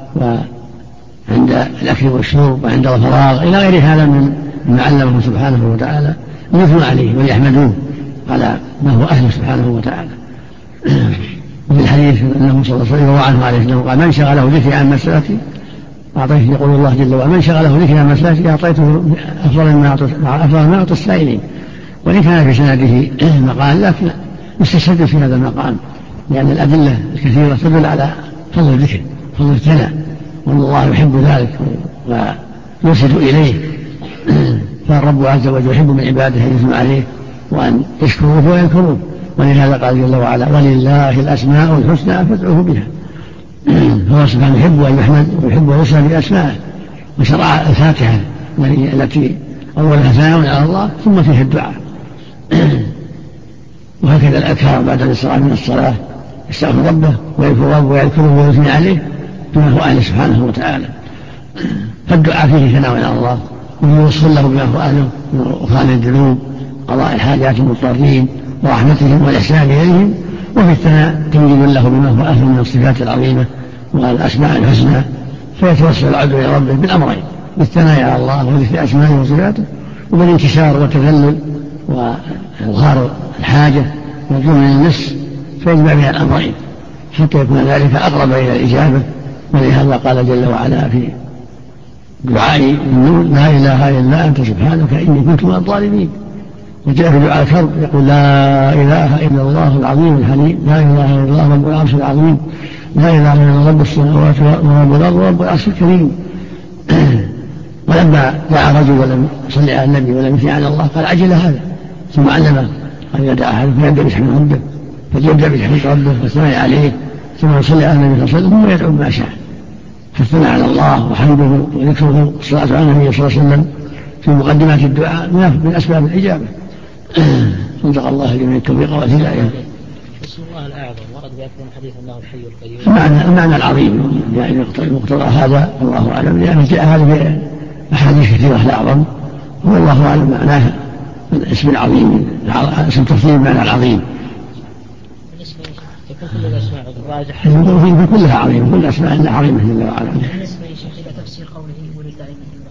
وعند الأكل والشرب وعند الفراغ إلى غير هذا من ما علمه سبحانه وتعالى أن يثنوا عليه ويحمدوه على ما هو أهله سبحانه وتعالى. وفي الحديث أنه صلى الله عليه وسلم عنه عليه السلام قال من شغله ذكري عن مسألتي أعطيته، يقول الله جل وعلا من شغله ذكري عن مسألتي أعطيته أفضل ما أعطى السائلين. وإن كان في سنده مقال لكن يستشهد في هذا المقام، لأن الأدلة الكثيرة تدل على فضل الذكر فضل الثناء، وأن الله يحب ذلك ويرشد إليه. فالرب عز وجل يحب من عباده أن يثنوا عليه وأن يشكروه ويذكروه، ولهذا قال جل وعلا ولله الأسماء الحسنى فادعوه بها. فهو سبحانه يحب أن يحمد ويحب أن يسأل بأسمائه، وشرع الفاتحة التي أولها ثناء على الله ثم فيها الدعاء. وهكذا الأذكار بعد الإسراء من الصلاة يستغفر ربه ويذكر ربه ويذكره ويثني عليه بما هو أهله سبحانه وتعالى. فالدعاء فيه ثناء على الله ويوصل له بما هو أهله من غفران الذنوب قضاء الحاجات المضطرين ورحمتهم والإحسان إليهم، وفي الثناء تمجيد له بما هو أهله من الصفات العظيمة والأسماء الحسنى، فيتوسل العبد إلى ربه بالأمرين بالثناء على الله وذكر أسمائه وصفاته، وبالانكسار والتذلل وإظهار الحاجة والظلم للنفس، فيجمع بها الأمرين حتى يكون ذلك أقرب إلى الإجابة. ولهذا قال جل وعلا في دعاء النور لا إله إلا أنت سبحانك إني كنت من الظالمين. وجاء في دعاء الكرب يقول لا إله إلا الله العظيم الحليم، لا إله إلا الله رب العرش العظيم، لا إله إلا الله رب السماوات ورب الأرض ورب العرش الكريم. ولما دعا رجل ولم يصلي على النبي ولم يثني على الله قال عجل هذا، ثم علمه قال إذا دعا أحدكم فيبدأ بحمد ربه فليبدأ بحمد ربه والثناء عليه ثم يصلي على النبي صلى الله عليه وسلم ثم يدعو ما شاء. فالثناء على الله وحمده وذكره والصلاة على النبي صلى الله عليه وسلم في مقدمات الدعاء من أسباب الإجابة. صدق الله الجميع التوفيق والهداية. اسم الله الأعظم ورد بأكثر من حديث أنه الحي القيوم. المعنى المعنى العظيم يعني مقتضى هذا الله أعلم، لأنه جاء هذا في أحاديث كثيرة الأعظم والله أعلم معناها الاسم العظيم، اسم تفضيل معنى العظيم. يكون كل الأسماء الراجحة في كلها عظيمة، كل الأسماء إلا عظيمة جل وعلا. بالنسبة يا شيخ إلى تفسير قوله ولله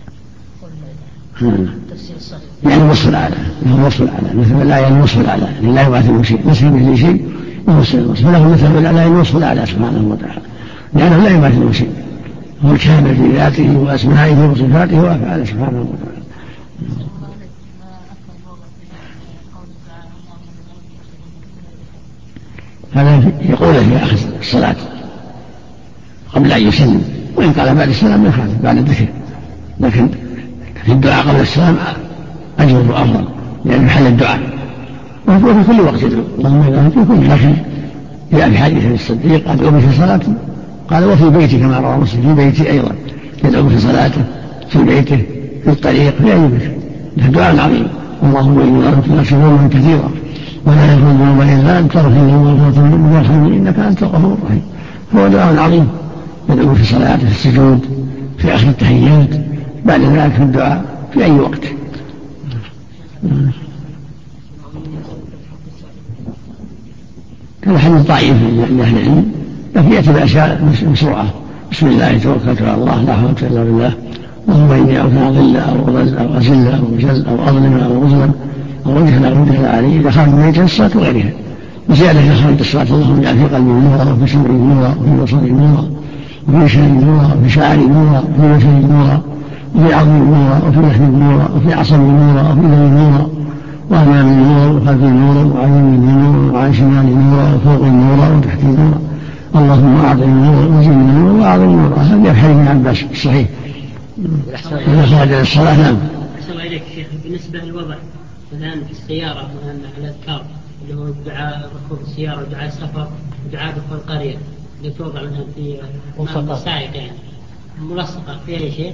مثل تفسير الصفر يعني الوصف الأعلى، له الوصف الأعلى، مثل الآية الوصف الأعلى، لا يماثله شيء، ليس مثله شيء يوصف الوصف، فله مثل الأعلى الوصف الأعلى سبحانه وتعالى، لأنه لا يماثله شيء، هو الكامل في ذاته وأسمائه وصفاته وأفعاله سبحانه وتعالى. هذا يقول في آخر الصلاة قبل أن يسلم، وإن قال بعد السلام ما يخالف بعد الذكر، لكن في الدعاء قبل السلام أجود وأفضل لأن محل الدعاء، وفي كل وقت يدعو اللهم إذا في كل، لكن جاء في حديث الصديق أدعو في صلاته، قال وفي بيتي كما روى مسلم في بيتي أيضا يدعو في صلاته في بيته في الطريق في أي بيت، الدعاء عظيم. اللهم إني أردت نفسي ظلما كثيرا ولا يغفر الذنوب إلا أنت تغفر لي وتغفر وارحمني إنك أنت الغفور الرحيم. هو دعاء عظيم يدعو في صلاته في السجود في آخر التحيات بعد ذلك في الدعاء في أي وقت. كان حديث ضعيف من أهل العلم، لكن يأتي بأشياء مشروعة. بسم الله توكلت على الله لا حول إلا بالله، اللهم إني أعوذ أن أضل أو أضل أو أزل أو أجل أو أظلم أو أظلم أو وجه أو وجه عليه إذا خرج من بيت الصلاة وغيرها. وزيادة إذا خرج الصلاة اللهم اجعل في قلبي نورا وفي سمعي نورا وفي بصري نورا وفي لساني نورا وفي شعري نورا وفي وجهي نورا وفي عظمي نورا وفي لحمي نورا وفي عصبي نورا وفي ذنبي نورا وأمامي نورا وخلفي نورا وعن يميني نورا وعن شمالي نورا وفوقي نورا وتحتي نورا، اللهم أعطني نورا وزدني نورا وأعطني نورا. هذا في حديث ابن عباس الصحيح. إذا خرج الصلاة نعم. أحسن الله إليك شيخ، بالنسبة للوضع مثلا في السيارة مثلا الأذكار اللي هو دعاء ركوب السيارة ودعاء السفر ودعاء دخول القرية اللي توضع منها في السائق يعني ملصقة فيها يا شيخ؟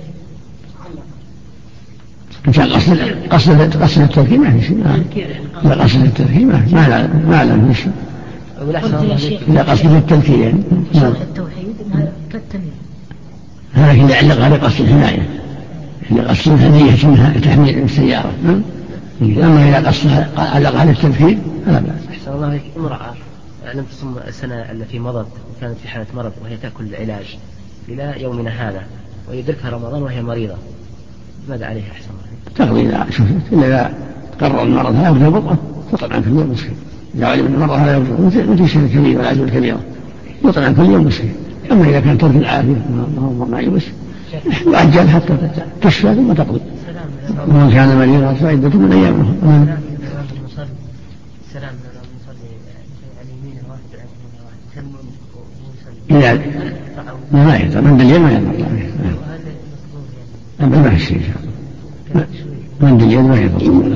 إن كان قصد قصد قصد التركيب ما في شيء، لا قصد التركيب ما ما ما له شيء. إذا قصد التركيب يعني التوحيد إنها كالتمييز، هذا إذا علق على قصد الحماية، إذا قصد الحماية منها تحميل السيارة، أما إذا قصد علق على التركيب فلا بأس. أحسن الله عليك، امرأة لم تصم السنة التي مضت وكانت في حالة مرض وهي تأكل العلاج إلى يومنا هذا ويدركها رمضان وهي مريضة، ماذا عليها أحسن الله؟ تقضي إذا شفت إلا إذا قرر المرض هذا يبدأ بطء تطعم كل يوم مسكين، إذا علم المرض هذا يبدأ مثل شيء كبير والعجل الكبيرة يطعم كل يوم مسكين. أما إذا كان ترك العافية ما يبس وأجل حتى تشفى ثم تقضي، ومن كان مريضا فعدة من أيام أخرى. لا ما يقدر من اليد ما يقدر أبدا ما الشيء من اليد ما يقدر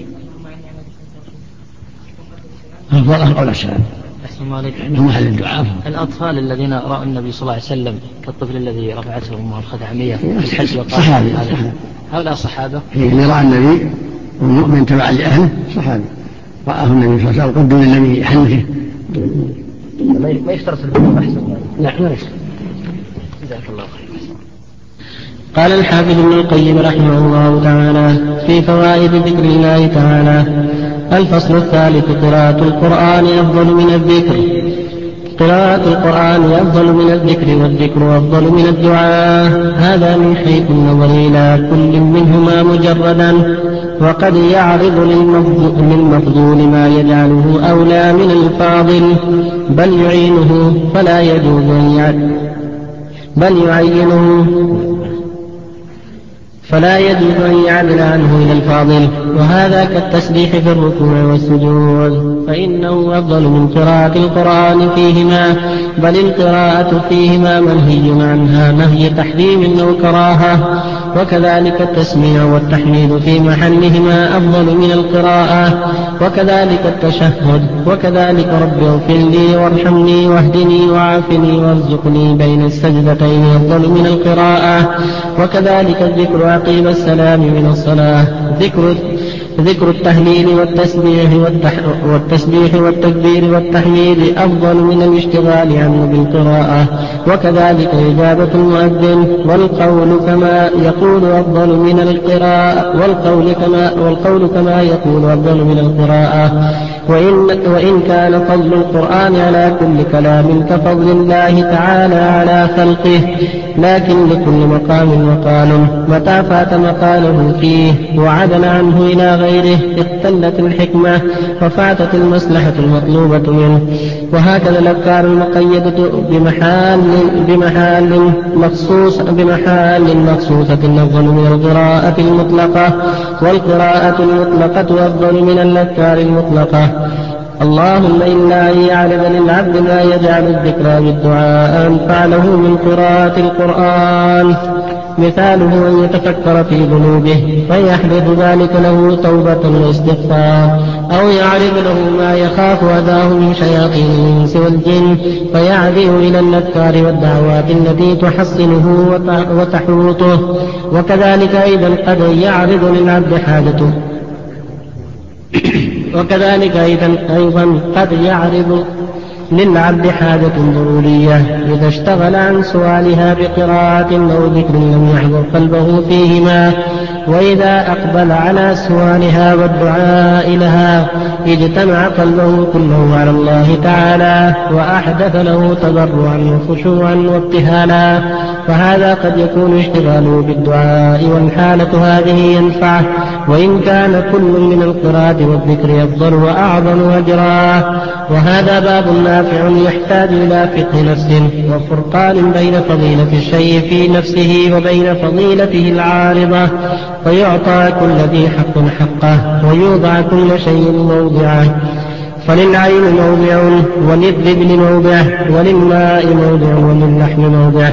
أفضل أو السلام محل الدعاء. الأطفال الذين رأوا النبي صلى الله عليه وسلم كالطفل الذي رفعته أمه الخدعمية صحابي هؤلاء صحابة اللي رأى النبي والمؤمن تبع لأهله صحابي رآه النبي صلى الله عليه وسلم قدم النبي حنكه ما يشترط البلوغ أحسن. لا ما يشترط. جزاك الله خير. قال الحافظ ابن القيم رحمه الله تعالى في فوائد ذكر الله تعالى: الفصل الثالث: قراءة القرآن أفضل من الذكر. قراءة القرآن أفضل من الذكر، والذكر أفضل من الدعاء، هذا من حيث النظر إلى كل منهما مجردا، وقد يعرض للمفضول ما يجعله أولى من الفاضل، بل يعينه فلا يجوز أن بل يعينه فلا يجوز أن يعدل عنه إلى الفاضل، وهذا كالتسبيح في الركوع والسجود، فإنه أفضل من قراءة القرآن فيهما، بل القراءة فيهما منهي عنها نهي تحريم أو كراهة، وكذلك التسميع والتحميد في محلهما أفضل من القراءة، وكذلك التشهد، وكذلك رب اغفر لي وارحمني واهدني وعافني وارزقني بين السجدتين أفضل من القراءة، وكذلك الذكر عقيب السلام من الصلاة، ذكر ذكر التهليل والتسبيح, والتح والتسبيح والتكبير والتحميد أفضل من الاشتغال عنه بالقراءة، وكذلك إجابة المؤذن، والقول كما يقول أفضل من القراءة والقول كما, والقول كما يقول أفضل من القراءة. وإن, وإن كان فضل القرآن على كل كلام كفضل الله تعالى على خلقه، لكن لكل مقام مقال، متى فات مقاله فيه وعدل عنه إلى غيره اختلت الحكمة وفاتت المصلحة المطلوبة منه. وهكذا الأذكار المقيدة بمحال, بمحال, مخصوص بمحال مخصوصة أفضل من القراءة المطلقة، والقراءة المطلقة أفضل من الأذكار المطلقة. اللهم إلا أن يعلم للعبد ما يجعل الذكرى بالدعاء أنفع له من قراءة القرآن، مثاله أن يتفكر في ذنوبه فيحدث ذلك له توبة واستغفار، أو يعرض له ما يخاف أذاه من شياطين الإنس والجن فيعدل إلى الأذكار والدعوات التي تحصنه وتحوطه. وكذلك أيضا قد يعرض للعبد حاجته وكذلك أيضا قد يعرض للعبد حاجة ضرورية إذا اشتغل عن سؤالها بقراءة أو ذكر لم يحضر قلبه فيهما، وإذا أقبل على سؤالها والدعاء لها اجتمع قلبه كله على الله تعالى وأحدث له تضرعا وخشوعا وابتهالا، فهذا قد يكون اشتغاله بالدعاء والحالة هذه ينفعه، وإن كان كل من القراءة والذكر أفضل وأعظم أجرا. وهذا باب نافع يحتاج إلى فقه نفس وفرقان بين فضيلة الشيء في نفسه وبين فضيلته العارضة، فيعطى كل ذي حق حقه ويوضع كل شيء موضعه. فللعين موضع وللذبل موضع وللماء موضع وللحم موضع،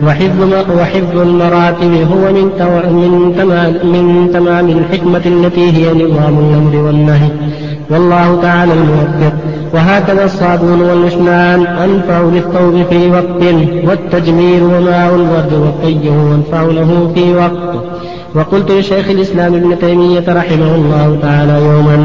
وحفظ المراتب هو من, من, تمام من تمام الحكمة التي هي نظام الأمر والنهي، والله تعالى الموفق. وهكذا الصابون والمشنان أنفع للثوب في وقت، والتجمير وماء الورد والطيه أنفع له في وقت. وقلت لشيخ الإسلام ابن تيمية رحمه الله تعالى يوما،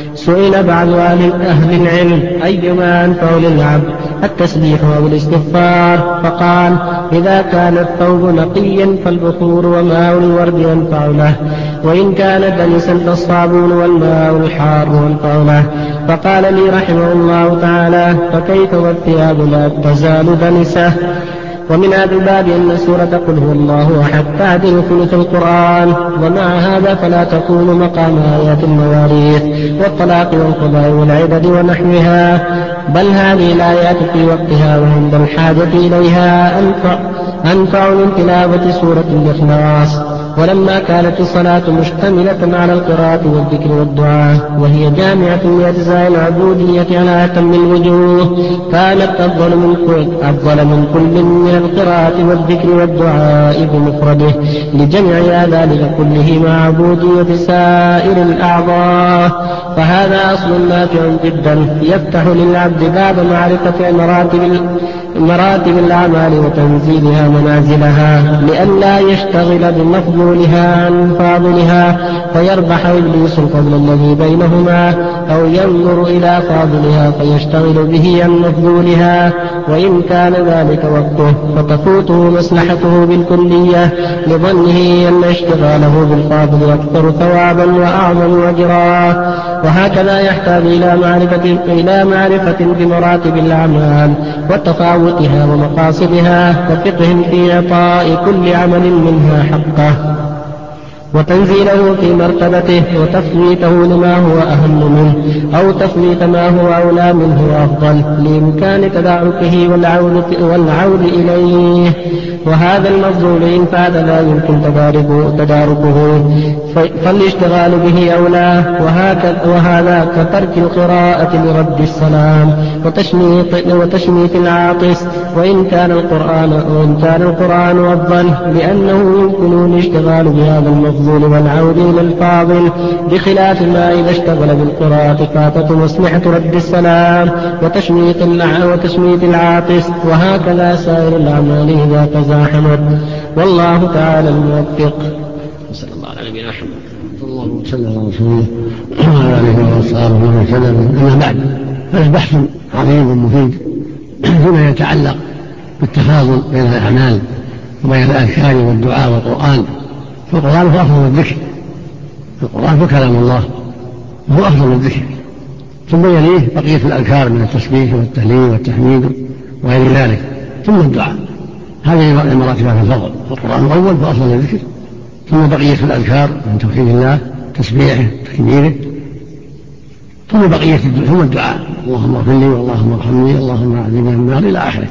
سئل بعض أهل العلم أيما أنفع للعبد التسبيح أو الاستغفار، فقال إذا كان الثوب نقيا فالبخور وماء الورد أنفع له، وإن كان دنسا فالصابون والماء الحار أنفع له. فقال لي رحمه الله تعالى فكيف والثياب لا تزال دنسة؟ ومن هذا الباب أن سورة قل هو الله أحد تعدل ثلث القرآن، ومع هذا فلا تكون مقام آيات المواريث والطلاق والقضاء والعدد ونحوها، بل هذه الآيات في وقتها وعند الحاجة إليها أنفع, أنفع من تلاوة سورة الإخلاص. ولما كانت الصلاة مشتملة على القراءة والذكر والدعاء وهي جامعة لأجزاء العبودية على أتم الوجوه، كانت أفضل من كل, أفضل من كل من القراءة والذكر والدعاء بمفرده لجمع ذلك كله مع عبودية سائر الأعضاء. فهذا أصل نافع جدا يفتح للعبد باب معرفة مراتب مراتب الأعمال وتنزيلها منازلها، لئلا يشتغل بمفضولها عن فاضلها فيربح إبليس الفضل الذي بينهما، أو ينظر إلى فاضلها فيشتغل به عن مفضولها، وإن كان ذلك وقته فتفوته مصلحته بالكلية لظنه أن اشتغاله بالفاضل أكثر ثوابا وأعظم أجرا. وهكذا يحتاج إلى معرفة, إلى معرفة بمراتب الأعمال وتفاوتها ومقاصدها، وفقه في إعطاء كل عمل منها حقه، وتنزيله في مرتبته وتفويته لما هو أهم منه أو تفويت ما هو أولى منه وأفضل لإمكان تداركه والعود, والعود إليه. وهذا المفضول إن فات لا يمكن تداركه, تداركه فالاشتغال به أولى. وهذا كترك القراءة لرد السلام وتشميت, وتشميت العاطس، وإن كان القرآن, وإن كان القرآن أفضل لأنه يمكن الاشتغال بهذا المفضول والعود إلى الفاضل، بخلاف ما إذا اشتغل بالقراءة فاتت مصلحة رد السلام وتشميت, وتشميت العاطس. وهكذا سائر الأعمال إذا تزاحمت، والله تعالى الموفق. صلى الله على نبينا محمد. الله وسلم على رسوله وعلى اله واصحابه ومن اهتدى. اما بعد، هذا بحث عظيم ومفيد فيما يتعلق بالتفاضل بين الاعمال وبين الاذكار والدعاء والقران. فالقران هو افضل الذكر، القران هو كلام الله وهو افضل الذكر، ثم يليه بقيه الاذكار من التسبيح والتهليل والتحميد وغير ذلك، ثم الدعاء. هذه المراتب في الفضل. القرآن الأول فأفضل الذكر، ثم بقية الأذكار من توحيد الله، تسبيحه، تكبيره، ثم بقية ثم الدعاء، اللهم اغفر لي واللهم ارحمني اللهم اعذني من النار إلى آخره.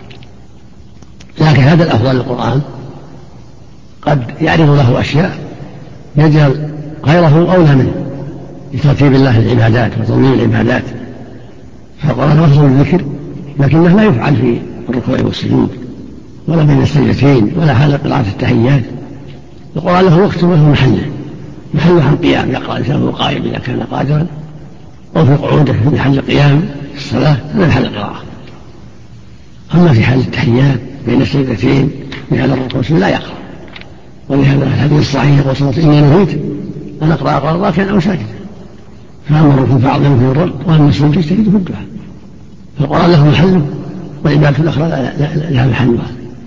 لكن هذا الأفضل للقرآن قد يعرض له أشياء يجعل غيره أولى منه لترتيب الله العبادات وتنظيم العبادات. فالقرآن أفضل الذكر، لكنه لا يفعل في الركوع والسجود ولا بين السجدتين ولا حال قراءة التحيات. القرآن له وقت وله محله، محله عن قيام يقرأ الإنسان قائم إذا كان قادرا، أو في قعوده في محل القيام في الصلاة هذا محل القراءة. أما في حال التحيات بين السجدتين في حال الركوع لا يقرأ. ولهذا الحديث الصحيح يقول صلى الله عليه وسلم: إني نهيت أن أقرأ قال راكعا أو ساجدا، فأما الركوع فأعظم في الرب وأما السجود فاجتهد في الدعاء. فالقرآن له محله والعبادة الأخرى لها محلها.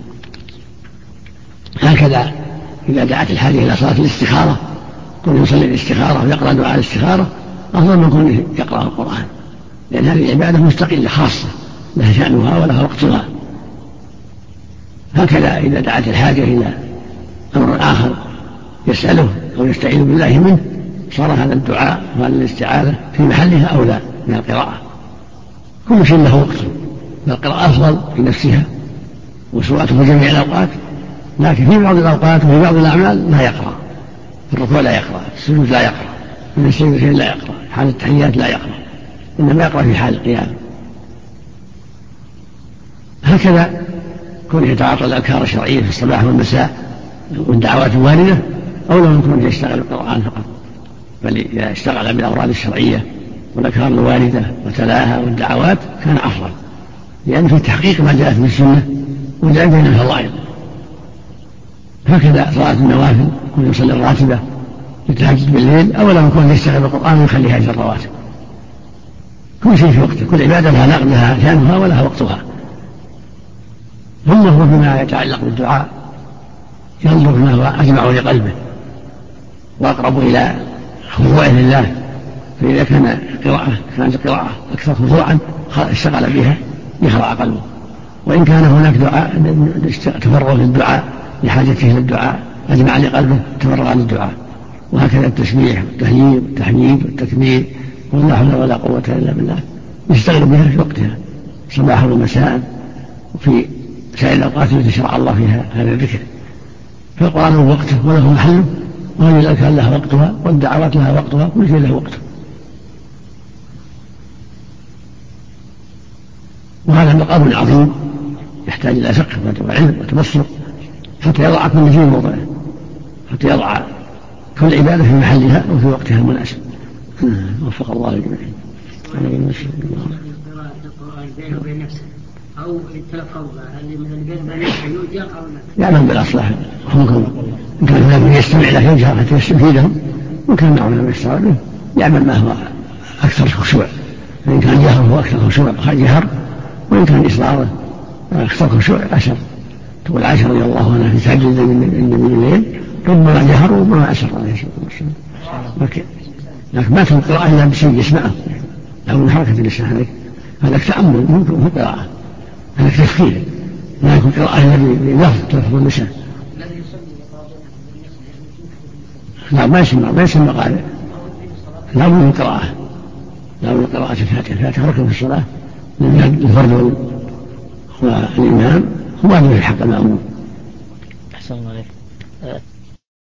هكذا إذا دعت الحاجة إلى صلاة الاستخارة كون يصلي الاستخارة ويقرأ دعاء الاستخارة أفضل من كونه يقرأ القرآن، لأن هذه العبادة مستقلة خاصة لها شأنها ولها وقتها. هكذا إذا دعت الحاجة إلى أمر آخر يسأله أو يستعين بالله منه صار هذا الدعاء وهذا الاستعاذة في محلها أولى من القراءة. كل شيء له وقته، فالقراءة أفضل في نفسها وسواءته في جميع الأوقات، لكن في بعض الأوقات وفي بعض الأعمال لا يقرأ. في الركوع لا يقرأ، في السجود لا يقرأ، من السجدتين لا يقرأ، حال التحيات لا يقرأ، إنما يقرأ في حال القيام. هكذا كون يتعاطى الأذكار الشرعية في الصباح والمساء والدعوات الواردة أولى من كونه يشتغل بالقرآن فقط، بل إذا اشتغل بالأوراد الشرعية والأذكار الواردة وتلاها والدعوات كان أفضل، لأن في تحقيق ما جاءت من السنة وجاء بين الفضائل. هكذا صلاة النوافل كون يصلي الراتبة للتهجد بالليل أولا من كونه يشتغل بالقرآن ويخليها أجر الرواتب. كل شيء في وقته، كل عبادة لها نقل لها شأنها ولها وقتها. ثم هو فيما يتعلق بالدعاء ينظر ما هو أجمع لقلبه وأقرب إلى خضوعه لله، فإذا كان قراءة كانت القراءة أكثر خضوعا اشتغل بها يخضع قلبه، وإن كان هناك دعاء تفرغ للدعاء لحاجته للدعاء أجمع لقلبه تفرغ للدعاء. وهكذا التسبيح والتهليل والتحميد والتكبير ولا حول ولا قوة إلا بالله يشتغل بها في وقتها صباحا ومساء وفي سائر الأوقات التي شرع الله فيها هذا الذكر. فالقرآن له وقته وله محله، وهذه الأذكار لها وقتها والدعوات لها وقتها، كل شيء له وقته. وهذا مقام عظيم يحتاج إلى فقه وعلم وتبصر حتى يضع كل شيء موضعه، حتى يضع كل عبادة في محلها وفي وقتها المناسب. وفق الله الجميع. بينه وبين نفسه أو التلفظ اللي مثلا بين نفسه يجهر أو لا يعلم بالأصلح، ممكن إن كان هناك من يستمع له يجهر حتى يستفيدهم، وكان معه من يستمع له يعمل ما هو أكثر خشوع، فإن كان جهر هو أكثر خشوع جهر، وإن كان إصراره أكثر خشوع عشر. تقول عائشة رضي الله عنها في تهجد النبي الليل ربما جهر وربما أسر عليه الصلاة والسلام، لكن ما تكون قراءة إلا بشيء يسمعه أو من حركة اللسان، هذا تأمل ممكن هو قراءة، هذا تفكير، لا يكون قراءة إلا بلفظ تلفظ اللسان. لا ما يسمع ما يسمع قارئ، لا من قراءة، لا من قراءة الفاتحة. الفاتحة ركن في الصلاة للفرد والإمام هو واجب في حق المأموم.